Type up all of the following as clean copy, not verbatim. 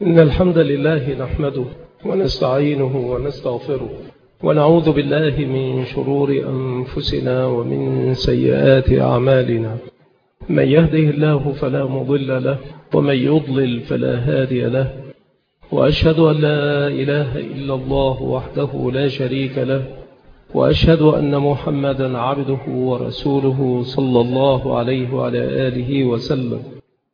إن الحمد لله نحمده ونستعينه ونستغفره ونعوذ بالله من شرور أنفسنا ومن سيئات أعمالنا. من يهده الله فلا مضل له ومن يضلل فلا هادي له، وأشهد أن لا إله إلا الله وحده لا شريك له، وأشهد أن محمدا عبده ورسوله صلى الله عليه وعلى آله وسلم.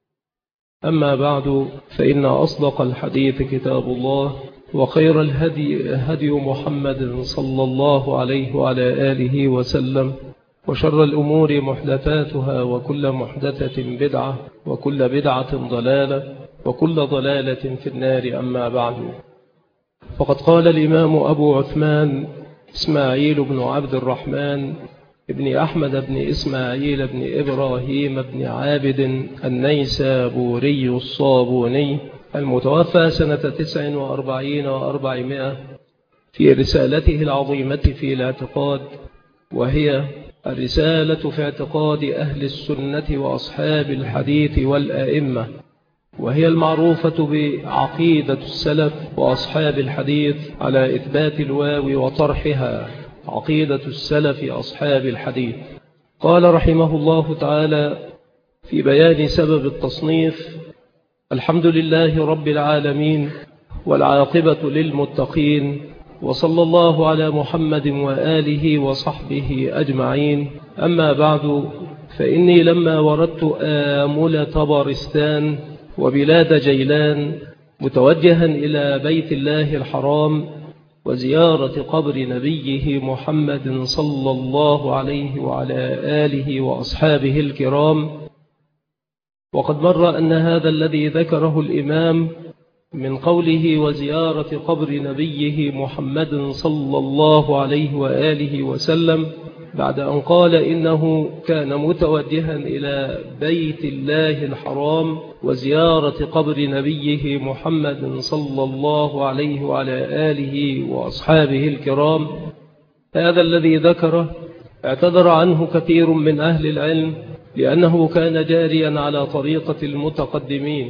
أما بعد، فإن أصدق الحديث كتاب الله، وخير الهدي هدي محمد صلى الله عليه وعلى آله وسلم، وشر الأمور محدثاتها، وكل محدثة بدعة، وكل بدعة ضلالة، وكل ضلالة في النار. أما بعد، فقد قال الإمام أبو عثمان إسماعيل بن عبد الرحمن ابن أحمد بن إسماعيل بن إبراهيم بن عابد النيسابوري الصابوني المتوفى سنة 49 و400 في رسالته العظيمة في الاعتقاد، وهي الرسالة في اعتقاد أهل السنة وأصحاب الحديث والأئمة، وهي المعروفة بعقيدة السلف وأصحاب الحديث على إثبات الواو وطرحها، عقيدة السلف أصحاب الحديث. قال رحمه الله تعالى في بيان سبب التصنيف: الحمد لله رب العالمين، والعاقبة للمتقين، وصلى الله على محمد وآله وصحبه أجمعين. أما بعد، فإني لما وردت آمل طبرستان وبلاد جيلان متوجها إلى بيت الله الحرام وزيارة قبر نبيه محمد صلى الله عليه وعلى آله وأصحابه الكرام، وقد مر أن هذا الذي ذكره الإمام من قوله وزيارة قبر نبيه محمد صلى الله عليه وآله وسلم، بعد أن قال إنه كان متوجها إلى بيت الله الحرام وزيارة قبر نبيه محمد صلى الله عليه وعلى آله وأصحابه الكرام، هذا الذي ذكره اعتذر عنه كثير من أهل العلم، لأنه كان جاريا على طريقة المتقدمين،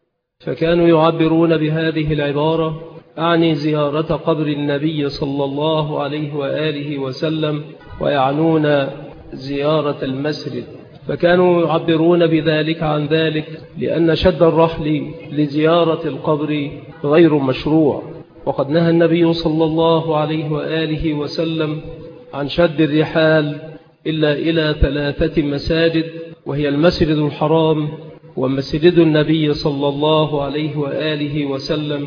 فكانوا يعبرون بهذه العبارة: أعني زيارة قبر النبي صلى الله عليه وآله وسلم، ويعنون زيارة المسجد، فكانوا يعبرون بذلك عن ذلك، لأن شد الرحل لزيارة القبر غير مشروع، وقد نهى النبي صلى الله عليه وآله وسلم عن شد الرحال إلا إلى 3 مساجد، وهي المسجد الحرام، ومسجد النبي صلى الله عليه وآله وسلم،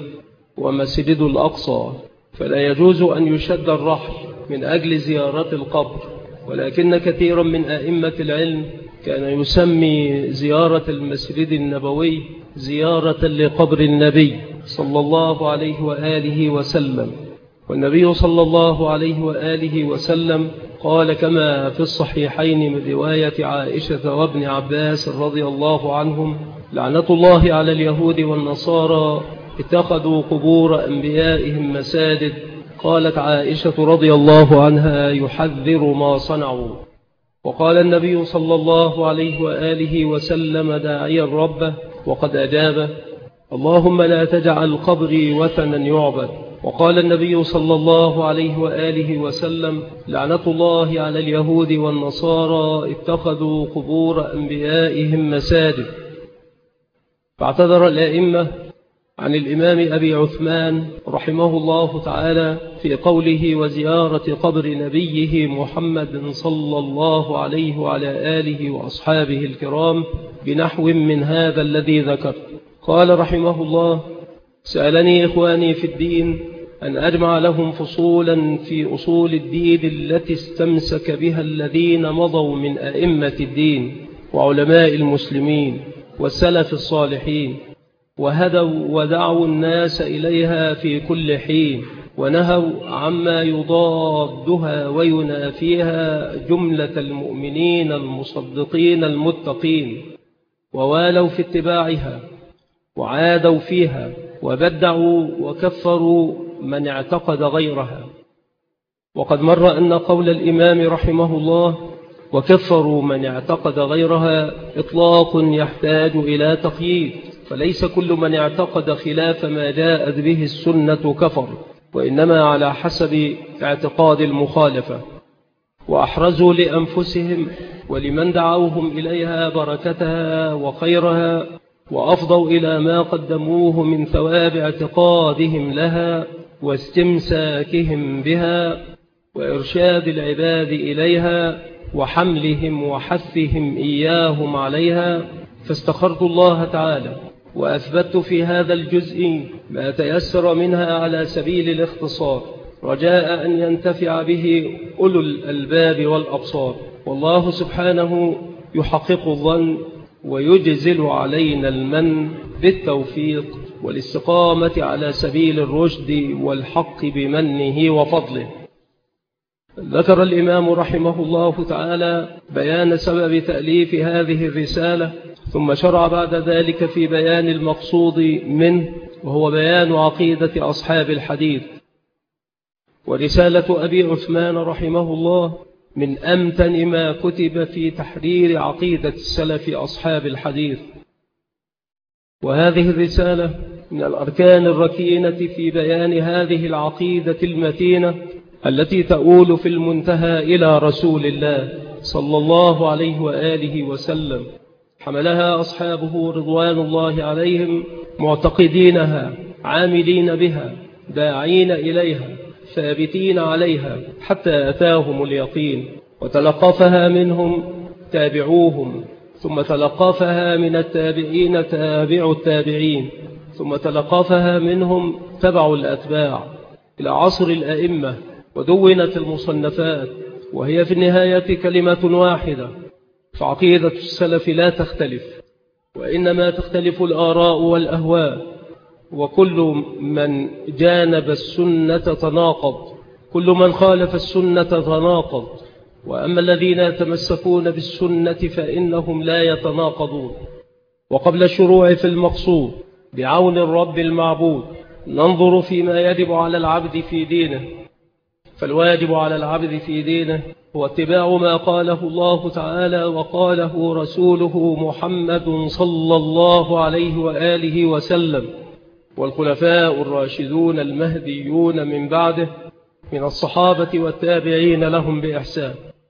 ومسجد الأقصى، فلا يجوز أن يشد الرحل من أجل زيارة القبر. ولكن كثيرا من أئمة العلم كان يسمي زيارة المسجد النبوي زيارة لقبر النبي صلى الله عليه وآله وسلم، والنبي صلى الله عليه وآله وسلم قال كما في الصحيحين من رواية عائشة وابن عباس رضي الله عنهم: لعنة الله على اليهود والنصارى اتخذوا قبور أنبيائهم مساجد. قالت عائشة رضي الله عنها: يحذر ما صنعوا. وقال النبي صلى الله عليه وآله وسلم داعيا ربه وقد أجابه: اللهم لا تجعل قبري وثنا يعبد. وقال النبي صلى الله عليه وآله وسلم: لعنة الله على اليهود والنصارى اتخذوا قبور أنبيائهم مساجد. فاعتذر الأئمة عن الإمام أبي عثمان رحمه الله تعالى في قوله وزيارة قبر نبيه محمد صلى الله عليه وعلى آله وأصحابه الكرام بنحو من هذا الذي ذكر. قال رحمه الله: سألني إخواني في الدين أن أجمع لهم فصولا في أصول الدين التي استمسك بها الذين مضوا من أئمة الدين وعلماء المسلمين والسلف الصالحين، وهدوا ودعوا الناس إليها في كل حين، ونهوا عما يضادها وينافيها جملة المؤمنين المصدقين المتقين، ووالوا في اتباعها وعادوا فيها، وبدعوا وكفروا من اعتقد غيرها. وقد مر أن قول الإمام رحمه الله وكفروا من اعتقد غيرها إطلاق يحتاج إلى تقييد، فليس كل من اعتقد خلاف ما جاءت به السنة كفر، وإنما على حسب اعتقاد المخالفة. وأحرزوا لأنفسهم ولمن دعوهم إليها بركتها وخيرها، وأفضوا إلى ما قدموه من ثواب اعتقادهم لها واستمساكهم بها وإرشاد العباد إليها وحملهم وحثهم إياهم عليها. فاستخرت الله تعالى وأثبت في هذا الجزء ما تيسر منها على سبيل الاختصار، رجاء أن ينتفع به أولو الألباب والأبصار. والله سبحانه يحقق الظن ويجزل علينا المن بالتوفيق والاستقامة على سبيل الرشد والحق بمنه وفضله. ذكر الإمام رحمه الله تعالى بيان سبب تأليف هذه الرسالة، ثم شرع بعد ذلك في بيان المقصود منه، وهو بيان عقيدة أصحاب الحديث. ورسالة أبي عثمان رحمه الله من أمتن ما كتب في تحرير عقيدة السلف أصحاب الحديث. وهذه الرسالة من الأركان الركينة في بيان هذه العقيدة المتينة التي تؤول في المنتهى إلى رسول الله صلى الله عليه وآله وسلم. حملها أصحابه رضوان الله عليهم معتقدينها، عاملين بها، داعين إليها، ثابتين عليها حتى أتاهم اليقين. وتلقفها منهم تابعوهم، ثم تلقفها من التابعين تابع التابعين، ثم تلقفها منهم تبع الأتباع إلى عصر الأئمة، ودونت المصنفات، وهي في النهاية كلمة واحدة. فعقيدة السلف لا تختلف، وإنما تختلف الآراء والأهواء، وكل من جانب السنة تناقض، كل من خالف السنة تناقض. وأما الذين يتمسكون بالسنة فإنهم لا يتناقضون. وقبل الشروع في المقصود بعون الرب المعبود ننظر فيما يجب على العبد في دينه. فالواجب على العبد في دينه هو اتباع ما قاله الله تعالى وقاله رسوله محمد صلى الله عليه وآله وسلم، والخلفاء الراشدون المهديون من بعده من الصحابة والتابعين لهم بإحسان.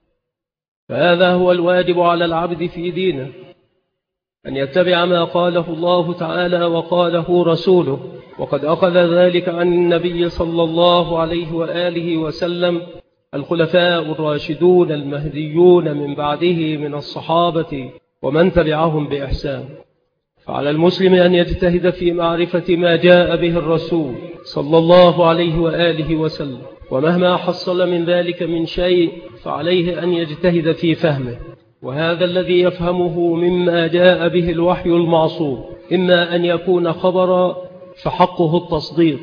فهذا هو الواجب على العبد في دينه، أن يتبع ما قاله الله تعالى وقاله رسوله. وقد أخذ ذلك عن النبي صلى الله عليه وآله وسلم الخلفاء الراشدون المهديون من بعده من الصحابة ومن تبعهم بإحسان. فعلى المسلم أن يجتهد في معرفة ما جاء به الرسول صلى الله عليه وآله وسلم، ومهما حصل من ذلك من شيء فعليه أن يجتهد في فهمه. وهذا الذي يفهمه مما جاء به الوحي المعصوم إما أن يكون خبرا فحقه التصديق.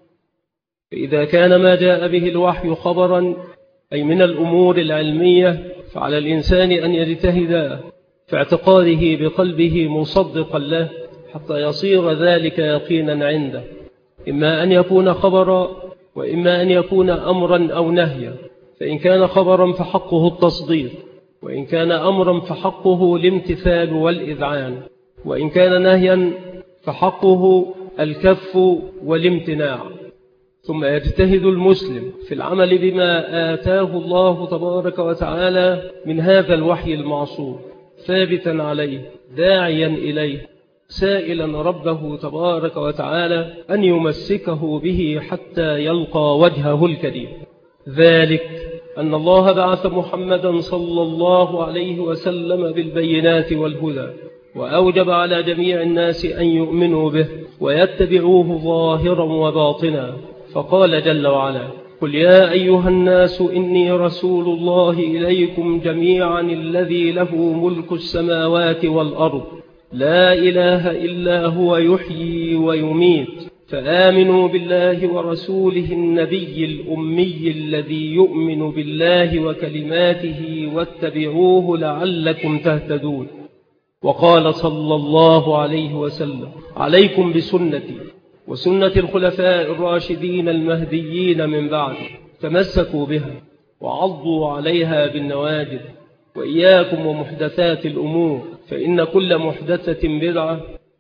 فإذا كان ما جاء به الوحي خبرا أي من الأمور العلمية، فعلى الإنسان أن يجتهد في اعتقاده بقلبه مصدقا له حتى يصير ذلك يقينا عنده، إما أن يكون خبرا وإما أن يكون أمرا أو نهيا. فإن كان خبرا فحقه التصديق، وإن كان أمرا فحقه الامتثال والإذعان، وإن كان نهيا فحقه الكف والامتناع. ثم يجتهد المسلم في العمل بما آتاه الله تبارك وتعالى من هذا الوحي المعصوم، ثابتا عليه، داعيا إليه، سائلا ربه تبارك وتعالى أن يمسكه به حتى يلقى وجهه الكريم. ذلك أن الله بعث محمدا صلى الله عليه وسلم بالبينات والهدى، وأوجب على جميع الناس أن يؤمنوا به ويتبعوه ظاهرا وباطنا. فقال جل وعلا: قل يا أيها الناس إني رسول الله إليكم جميعا الذي له ملك السماوات والأرض لا إله إلا هو يحيي ويميت، فآمنوا بالله ورسوله النبي الأمي الذي يؤمن بالله وكلماته واتبعوه لعلكم تهتدون. وقال صلى الله عليه وسلم: عليكم بسنتي وسنة الخلفاء الراشدين المهديين من بعد، تمسكوا بها وعضوا عليها بالنواجذ، وإياكم ومحدثات الأمور، فإن كل محدثة بدعة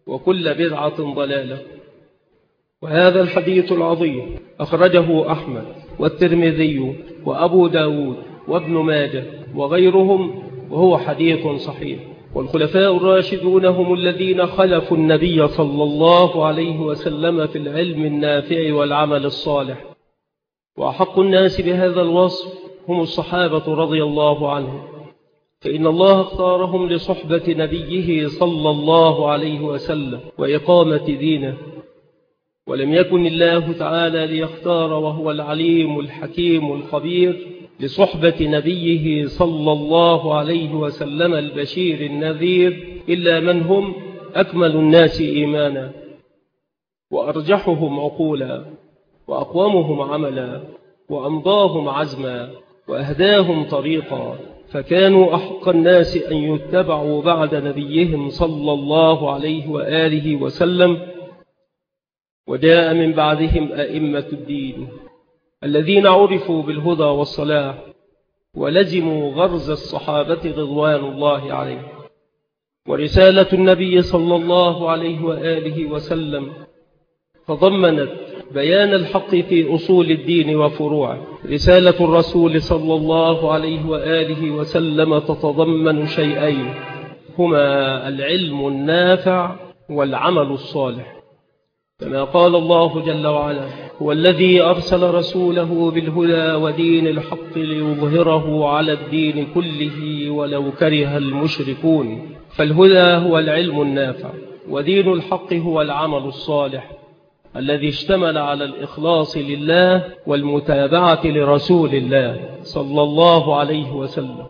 وكل بدعة ضلالة. وهذا الحديث العظيم أخرجه أحمد والترمذي وأبو داود وابن ماجه وغيرهم، وهو حديث صحيح. والخلفاء الراشدون هم الذين خلفوا النبي صلى الله عليه وسلم في العلم النافع والعمل الصالح، وأحق الناس بهذا الوصف هم الصحابة رضي الله عنهم، فإن الله اختارهم لصحبة نبيه صلى الله عليه وسلم وإقامة دينه، ولم يكن الله تعالى ليختار وهو العليم الحكيم الخبير لصحبة نبيه صلى الله عليه وسلم البشير النذير إلا من هم أكمل الناس إيمانا وأرجحهم عقولا وأقومهم عملا وأمضاهم عزما وأهداهم طريقا، فكانوا أحق الناس أن يتبعوا بعد نبيهم صلى الله عليه وآله وسلم. وجاء من بعدهم أئمة الدين الذين عرفوا بالهدى والصلاح ولزموا غرز الصحابة رضوان الله عليهم. ورسالة النبي صلى الله عليه وآله وسلم تضمنت بيان الحق في أصول الدين وفروعه. رسالة الرسول صلى الله عليه وآله وسلم تتضمن شيئين، هما العلم النافع والعمل الصالح، كما قال الله جل وعلا: هو الذي أرسل رسوله بالهدى ودين الحق ليظهره على الدين كله ولو كره المشركون. فالهدى هو العلم النافع، ودين الحق هو العمل الصالح الذي اشتمل على الإخلاص لله والمتابعة لرسول الله صلى الله عليه وسلم.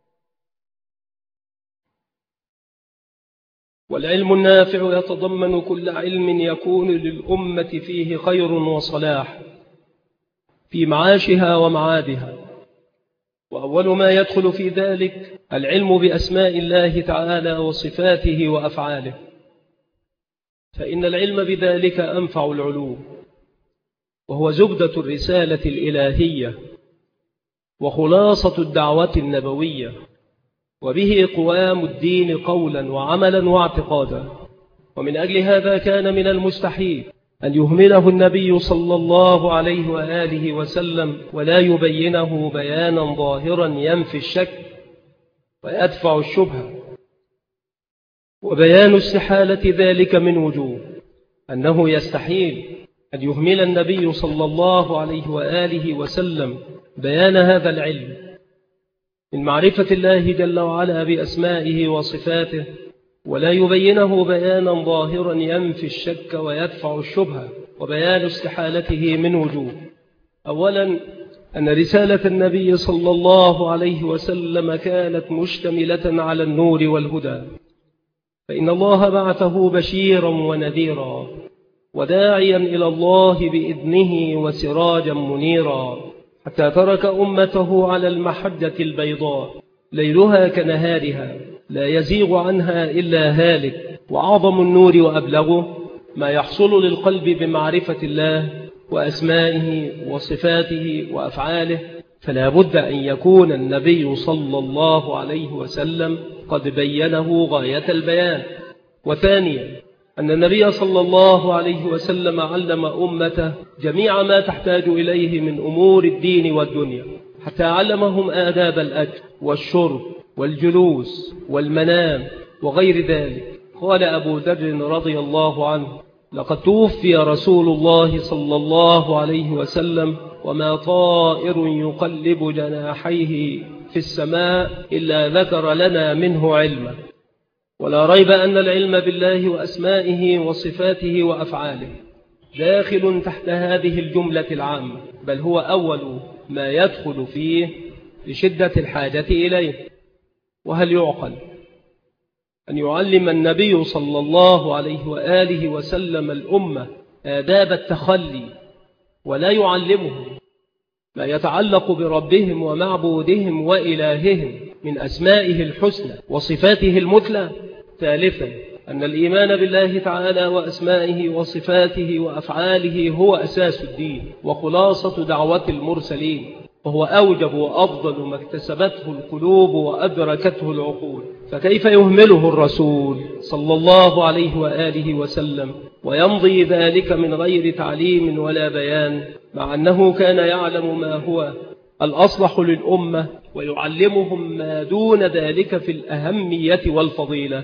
والعلم النافع يتضمن كل علم يكون للأمة فيه خير وصلاح في معاشها ومعادها، وأول ما يدخل في ذلك العلم بأسماء الله تعالى وصفاته وأفعاله، فإن العلم بذلك أنفع العلوم، وهو زبدة الرسالة الإلهية وخلاصة الدعوة النبوية، وبه قوام الدين قولا وعملا واعتقادا. ومن أجل هذا كان من المستحيل أن يهمله النبي صلى الله عليه وآله وسلم ولا يبينه بيانا ظاهرا ينفي الشك ويدفع الشبهة. وبيان استحالة ذلك من وجوه: أنه يستحيل أن يهمل النبي صلى الله عليه وآله وسلم بيان هذا العلم من معرفة الله جل وعلا بأسمائه وصفاته ولا يبينه بيانا ظاهرا ينفي الشك ويدفع الشبهة. وبيان استحالته من وجوه: أولا، أن رسالة النبي صلى الله عليه وسلم كانت مشتملة على النور والهدى، فإن الله بعثه بشيرا ونذيرا وداعيا إلى الله بإذنه وسراجا منيرا، حتى ترك أمته على المحجة البيضاء ليلها كنهارها لا يزيغ عنها إلا هالك. وأعظم النور وأبلغه ما يحصل للقلب بمعرفة الله وأسمائه وصفاته وأفعاله، فلا بد أن يكون النبي صلى الله عليه وسلم قد بينه غاية البيان. وثانيا، أن النبي صلى الله عليه وسلم علم أمته جميع ما تحتاج إليه من أمور الدين والدنيا، حتى علمهم آداب الأكل والشرب والجلوس والمنام وغير ذلك. قال أبو ذر رضي الله عنه: لقد توفي رسول الله صلى الله عليه وسلم وما طائر يقلب جناحيه في السماء إلا ذكر لنا منه علما. ولا ريب أن العلم بالله وأسمائه وصفاته وأفعاله داخل تحت هذه الجملة العامة، بل هو أول ما يدخل فيه لشدة الحاجة إليه. وهل يعقل أن يعلم النبي صلى الله عليه وآله وسلم الأمة آداب التخلي ولا يعلمهم ما يتعلق بربهم ومعبودهم وإلههم من أسمائه الحسنى وصفاته المثلى؟ ثالثا، أن الإيمان بالله تعالى وأسمائه وصفاته وأفعاله هو أساس الدين وخلاصة دعوة المرسلين، وهو أوجب وأفضل ما اكتسبته القلوب وأدركته العقول. فكيف يهمله الرسول صلى الله عليه وآله وسلم ويمضي ذلك من غير تعليم ولا بيان، مع أنه كان يعلم ما هو الأصلح للأمة ويعلمهم ما دون ذلك في الأهمية والفضيلة.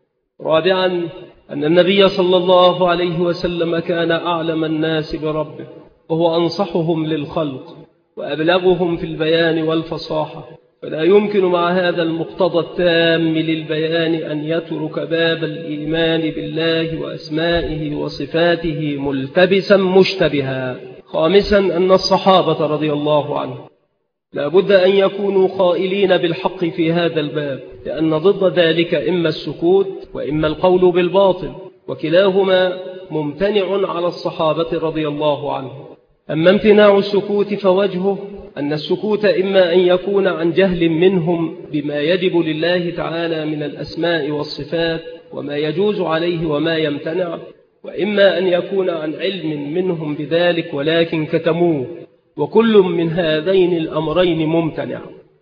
رابعا، أن النبي صلى الله عليه وسلم كان أعلم الناس بربه، وهو أنصحهم للخلق وأبلغهم في البيان والفصاحة، فلا يمكن مع هذا المقتضى التام للبيان أن يترك باب الإيمان بالله وأسمائه وصفاته ملتبسا مشتبها. خامسا، أن الصحابة رضي الله عنهم لا بد أن يكونوا قائلين بالحق في هذا الباب، لأن ضد ذلك إما السكوت وإما القول بالباطل، وكلاهما ممتنع على الصحابة رضي الله عنهم. أما امتناع السكوت فوجهه أن السكوت إما أن يكون عن جهل منهم بما يجب لله تعالى من الأسماء والصفات وما يجوز عليه وما يمتنع، وإما أن يكون عن علم منهم بذلك ولكن كتموه، وكل من هذين الأمرين ممتنع.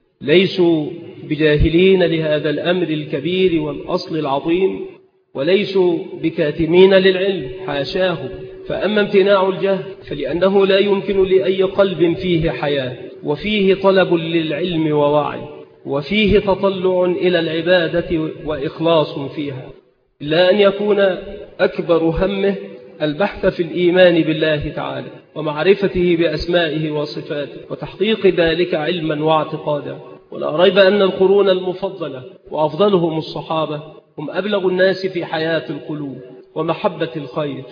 ليسوا بجاهلين لهذا الأمر الكبير والأصل العظيم، وليسوا بكاتمين للعلم، حاشاه. فأما امتناع الجهل فلأنه لا يمكن لأي قلب فيه حياة وفيه طلب للعلم ووعي وفيه تطلع إلى العبادة وإخلاص فيها، إلا أن يكون أكبر همه البحث في الإيمان بالله تعالى ومعرفته بأسمائه وصفاته وتحقيق ذلك علما واعتقادا. ولا ريب أن القرون المفضلة وأفضلهم الصحابة هم أبلغ الناس في حياة القلوب ومحبة الخير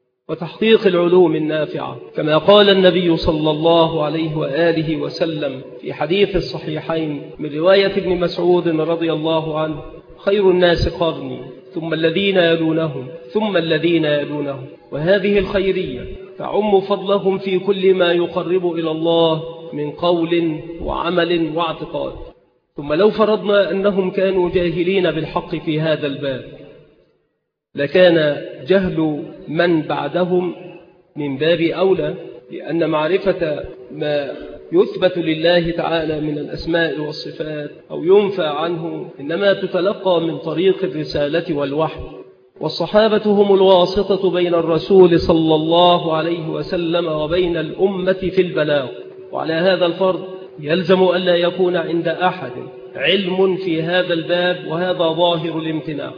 وتحقيق العلوم النافعة، كما قال النبي صلى الله عليه وآله وسلم في حديث الصحيحين من رواية ابن مسعود رضي الله عنه: خير الناس قرني ثم الذين يلونهم ثم الذين يلونهم. وهذه الخيرية تعم فضلهم في كل ما يقرب إلى الله من قول وعمل واعتقاد. ثم لو فرضنا أنهم كانوا جاهلين بالحق في هذا الباب، لكان جهل من بعدهم من باب أولى، لأن معرفة ما يثبت لله تعالى من الأسماء والصفات أو ينفى عنه إنما تتلقى من طريق الرسالة والوحي، والصحابة هم الواسطة بين الرسول صلى الله عليه وسلم وبين الأمة في البلاغ. وعلى هذا الفرض يلزم أن لا يكون عند أحد علم في هذا الباب، وهذا ظاهر الامتناع،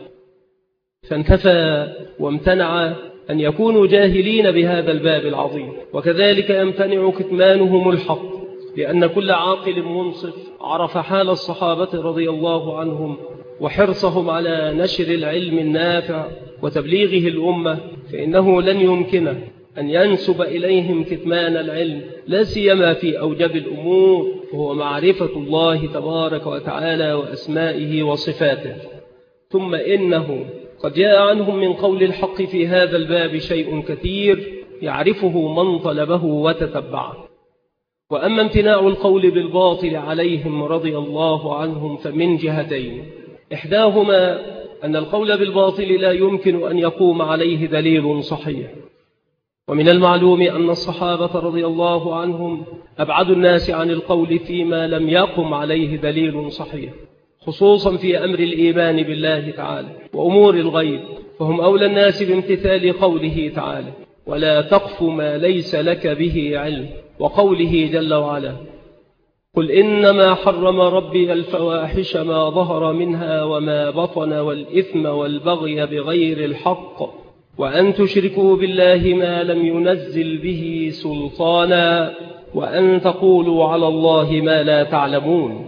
فانتفى وامتنع أن يكونوا جاهلين بهذا الباب العظيم. وكذلك يمتنع كتمانهم الحق، لأن كل عاقل منصف عرف حال الصحابة رضي الله عنهم وحرصهم على نشر العلم النافع وتبليغه الأمة، فإنه لن يمكن أن ينسب إليهم كتمان العلم، لا سيما في أوجب الأمور، وهو معرفة الله تبارك وتعالى وأسمائه وصفاته. ثم إنه قد جاء عنهم من قول الحق في هذا الباب شيء كثير يعرفه من طلبه وتتبعه. وأما امتناع القول بالباطل عليهم رضي الله عنهم فمن جهتين: إحداهما أن القول بالباطل لا يمكن أن يقوم عليه دليل صحيح، ومن المعلوم أن الصحابة رضي الله عنهم أبعد الناس عن القول فيما لم يقم عليه دليل صحيح، خصوصا في أمر الإيمان بالله تعالى وأمور الغيب، فهم أولى الناس بامتثال قوله تعالى: ولا تقف ما ليس لك به علم، وقوله جل وعلا: قل إنما حرم ربي الفواحش ما ظهر منها وما بطن والإثم والبغي بغير الحق وأن تشركوا بالله ما لم ينزل به سلطانا وأن تقولوا على الله ما لا تعلمون.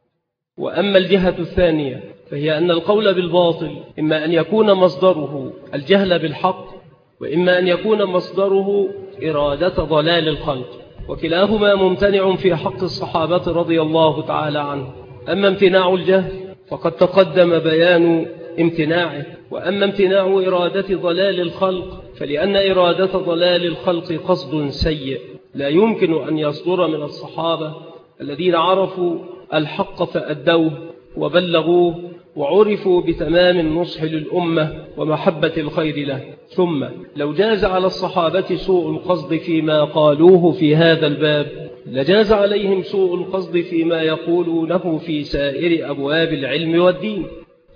وأما الجهة الثانية فهي أن القول بالباطل إما أن يكون مصدره الجهل بالحق، وإما أن يكون مصدره إرادة ضلال الخلق، وكلاهما ممتنع في حق الصحابة رضي الله تعالى عنه. أما امتناع الجهل فقد تقدم بيان امتناعه، وأما امتناع إرادة ضلال الخلق فلأن إرادة ضلال الخلق قصد سيء لا يمكن أن يصدر من الصحابة الذين عرفوا الحق فأدوه وبلغوه وعرفوا بتمام النصح للأمة ومحبة الخير له. ثم لو جاز على الصحابة سوء القصد فيما قالوه في هذا الباب، لجاز عليهم سوء القصد فيما يقولونه في سائر أبواب العلم والدين.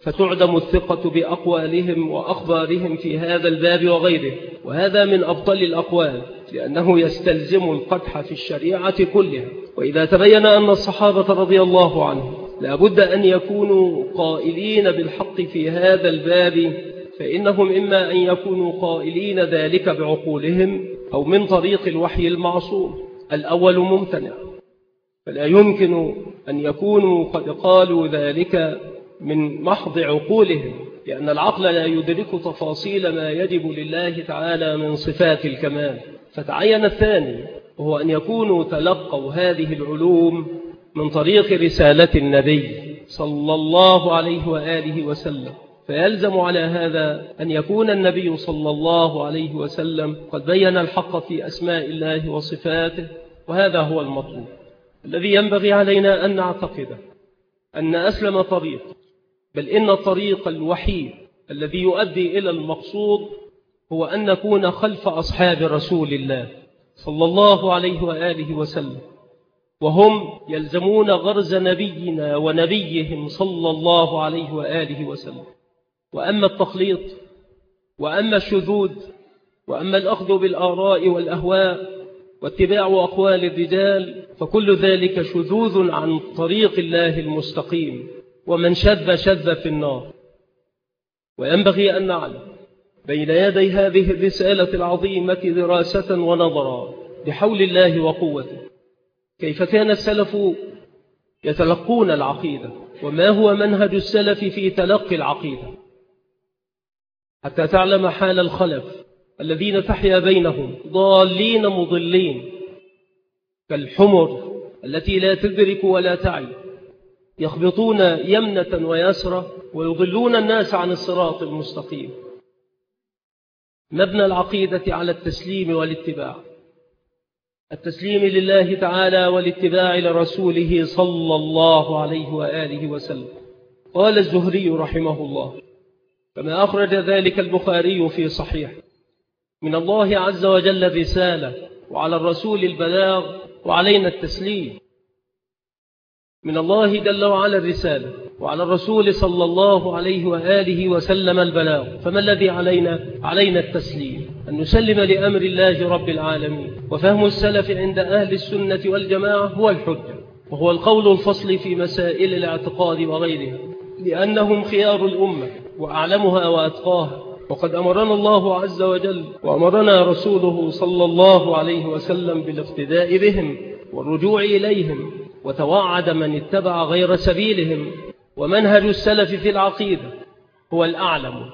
فتعدم الثقة بأقوالهم وأخبارهم في هذا الباب وغيره، وهذا من أبطل الأقوال، لأنه يستلزم القدح في الشريعة كلها. وإذا تبين أن الصحابة رضي الله عنهم لابد أن يكونوا قائلين بالحق في هذا الباب، فإنهم إما أن يكونوا قائلين ذلك بعقولهم أو من طريق الوحي المعصوم. الأول ممتنع، فلا يمكن أن يكونوا قد قالوا ذلك من محض عقولهم، لأن العقل لا يدرك تفاصيل ما يجب لله تعالى من صفات الكمال. فتعين الثاني، وهو أن يكونوا تلقوا هذه العلوم من طريق رسالة النبي صلى الله عليه وآله وسلم. فيلزم على هذا أن يكون النبي صلى الله عليه وسلم قد بين الحق في أسماء الله وصفاته، وهذا هو المطلوب الذي ينبغي علينا أن نعتقده، أن أسلم طريق، بل إن الطريق الوحيد الذي يؤدي إلى المقصود هو أن نكون خلف أصحاب رسول الله صلى الله عليه وآله وسلم، وهم يلزمون غرز نبينا ونبيهم صلى الله عليه وآله وسلم. وأما التخليط وأما الشذوذ وأما الأخذ بالآراء والأهواء واتباع أقوال الرجال، فكل ذلك شذوذ عن طريق الله المستقيم، ومن شذ في النار. وينبغي أن نعلم بين يدي هذه الرسالة العظيمة دراسة ونظرا بحول الله وقوته كيف كان السلف يتلقون العقيدة، وما هو منهج السلف في تلقي العقيدة، حتى تعلم حال الخلف الذين تحيا بينهم ضالين مضلين كالحمر التي لا تدرك ولا تعي، يخبطون يمنة ويسرة ويضلون الناس عن الصراط المستقيم. مبنى العقيدة على التسليم والاتباع، التسليم لله تعالى والاتباع لرسوله صلى الله عليه وآله وسلم. قال الزهري رحمه الله كما أخرج ذلك البخاري في صحيح: من الله عز وجل الرسالة، وعلى الرسول البلاغ، وعلينا التسليم. من الله جل وعلا الرسالة، وعلى الرسول صلى الله عليه وآله وسلم البلاغ. فما الذي علينا؟ علينا التسليم، أن نسلم لأمر الله رب العالمين. وفهم السلف عند أهل السنة والجماعة هو الحجة، وهو القول الفصل في مسائل الاعتقاد وغيرها، لأنهم خيار الأمة وأعلمها وأتقاها. وقد أمرنا الله عز وجل وأمرنا رسوله صلى الله عليه وسلم بالاقتداء بهم والرجوع إليهم، وتوعد من اتبع غير سبيلهم. ومنهج السلف في العقيدة هو الأعلم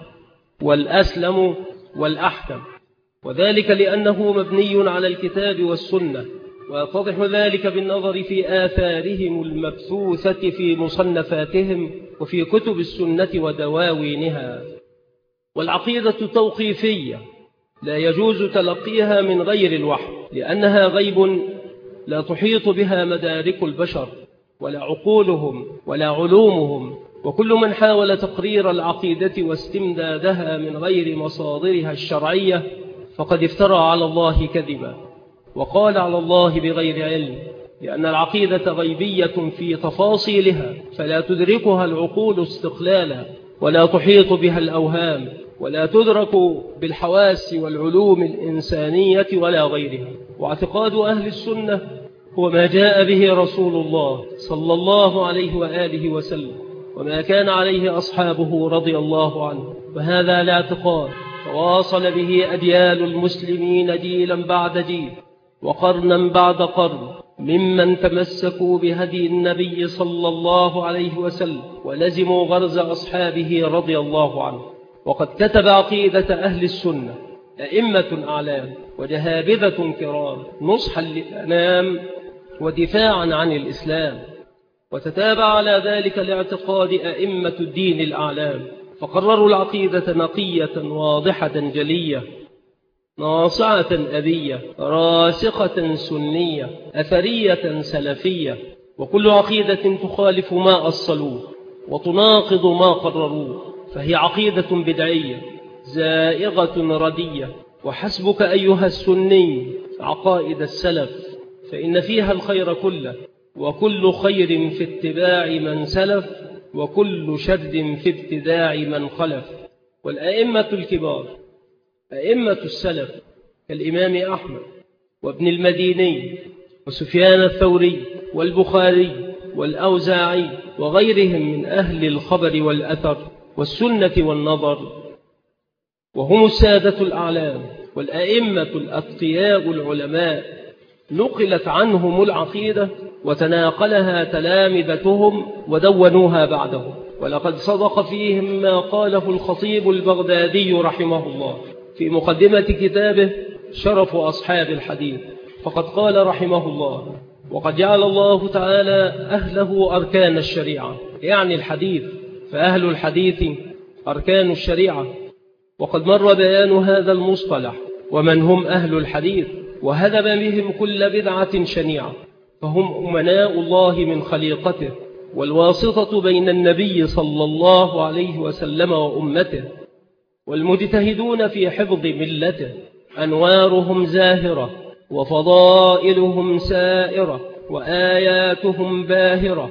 والأسلم والأحكم، وذلك لأنه مبني على الكتاب والسنة، ويتضح ذلك بالنظر في آثارهم المبثوثة في مصنفاتهم وفي كتب السنة ودواوينها. والعقيدة توقيفية لا يجوز تلقيها من غير الوحي، لأنها غيب لا تحيط بها مدارك البشر ولا عقولهم ولا علومهم. وكل من حاول تقرير العقيدة واستمدادها من غير مصادرها الشرعية فقد افترى على الله كذبا وقال على الله بغير علم، لأن العقيدة غيبية في تفاصيلها، فلا تدركها العقول استقلالا، ولا تحيط بها الأوهام، ولا تدرك بالحواس والعلوم الإنسانية ولا غيرها. واعتقاد أهل السنة هو ما جاء به رسول الله صلى الله عليه وآله وسلم، وما كان عليه أصحابه رضي الله عنه. وهذا الاعتقاد تواصل به أديان المسلمين جيلا بعد جيل وقرنا بعد قرن، ممن تمسكوا بهدي النبي صلى الله عليه وسلم ولزموا غرز أصحابه رضي الله عنه. وقد كتب عقيدة أهل السنة أئمة أعلام وجهابذة كرام نصحا للأنام ودفاعا عن الإسلام، وتتابع على ذلك لاعتقاد أئمة الدين الأعلام، فقرروا العقيدة نقية واضحة جلية ناصعة أبية راسخة سنية أثرية سلفية. وكل عقيدة تخالف ما أصلوه وتناقض ما قرروه فهي عقيدة بدعية زائغة ردية. وحسبك أيها السني عقائد السلف، فإن فيها الخير كله، وكل خير في اتباع من سلف، وكل شر في ابتداع من خلف. والأئمة الكبار أئمة السلف كالإمام أحمد وابن المديني وسفيان الثوري والبخاري والأوزاعي وغيرهم من أهل الخبر والأثر والسنة والنظر، وهم السادة الأعلام والأئمة الأتقياء العلماء، نقلت عنهم العقيدة وتناقلها تلامذتهم ودونوها بعدهم. ولقد صدق فيهم ما قاله الخطيب البغدادي رحمه الله في مقدمة كتابه شرف أصحاب الحديث، فقد قال رحمه الله: وقد جعل الله تعالى أهله أركان الشريعة، يعني الحديث، فأهل الحديث أركان الشريعة. وقد مر بيان هذا المصطلح ومن هم أهل الحديث، وهدم بهم كل بدعة شنيعة، فهم أمناء الله من خليقته، والواسطة بين النبي صلى الله عليه وسلم وأمته، والمجتهدون في حفظ ملته، أنوارهم زاهرة وفضائلهم سائرة وآياتهم باهرة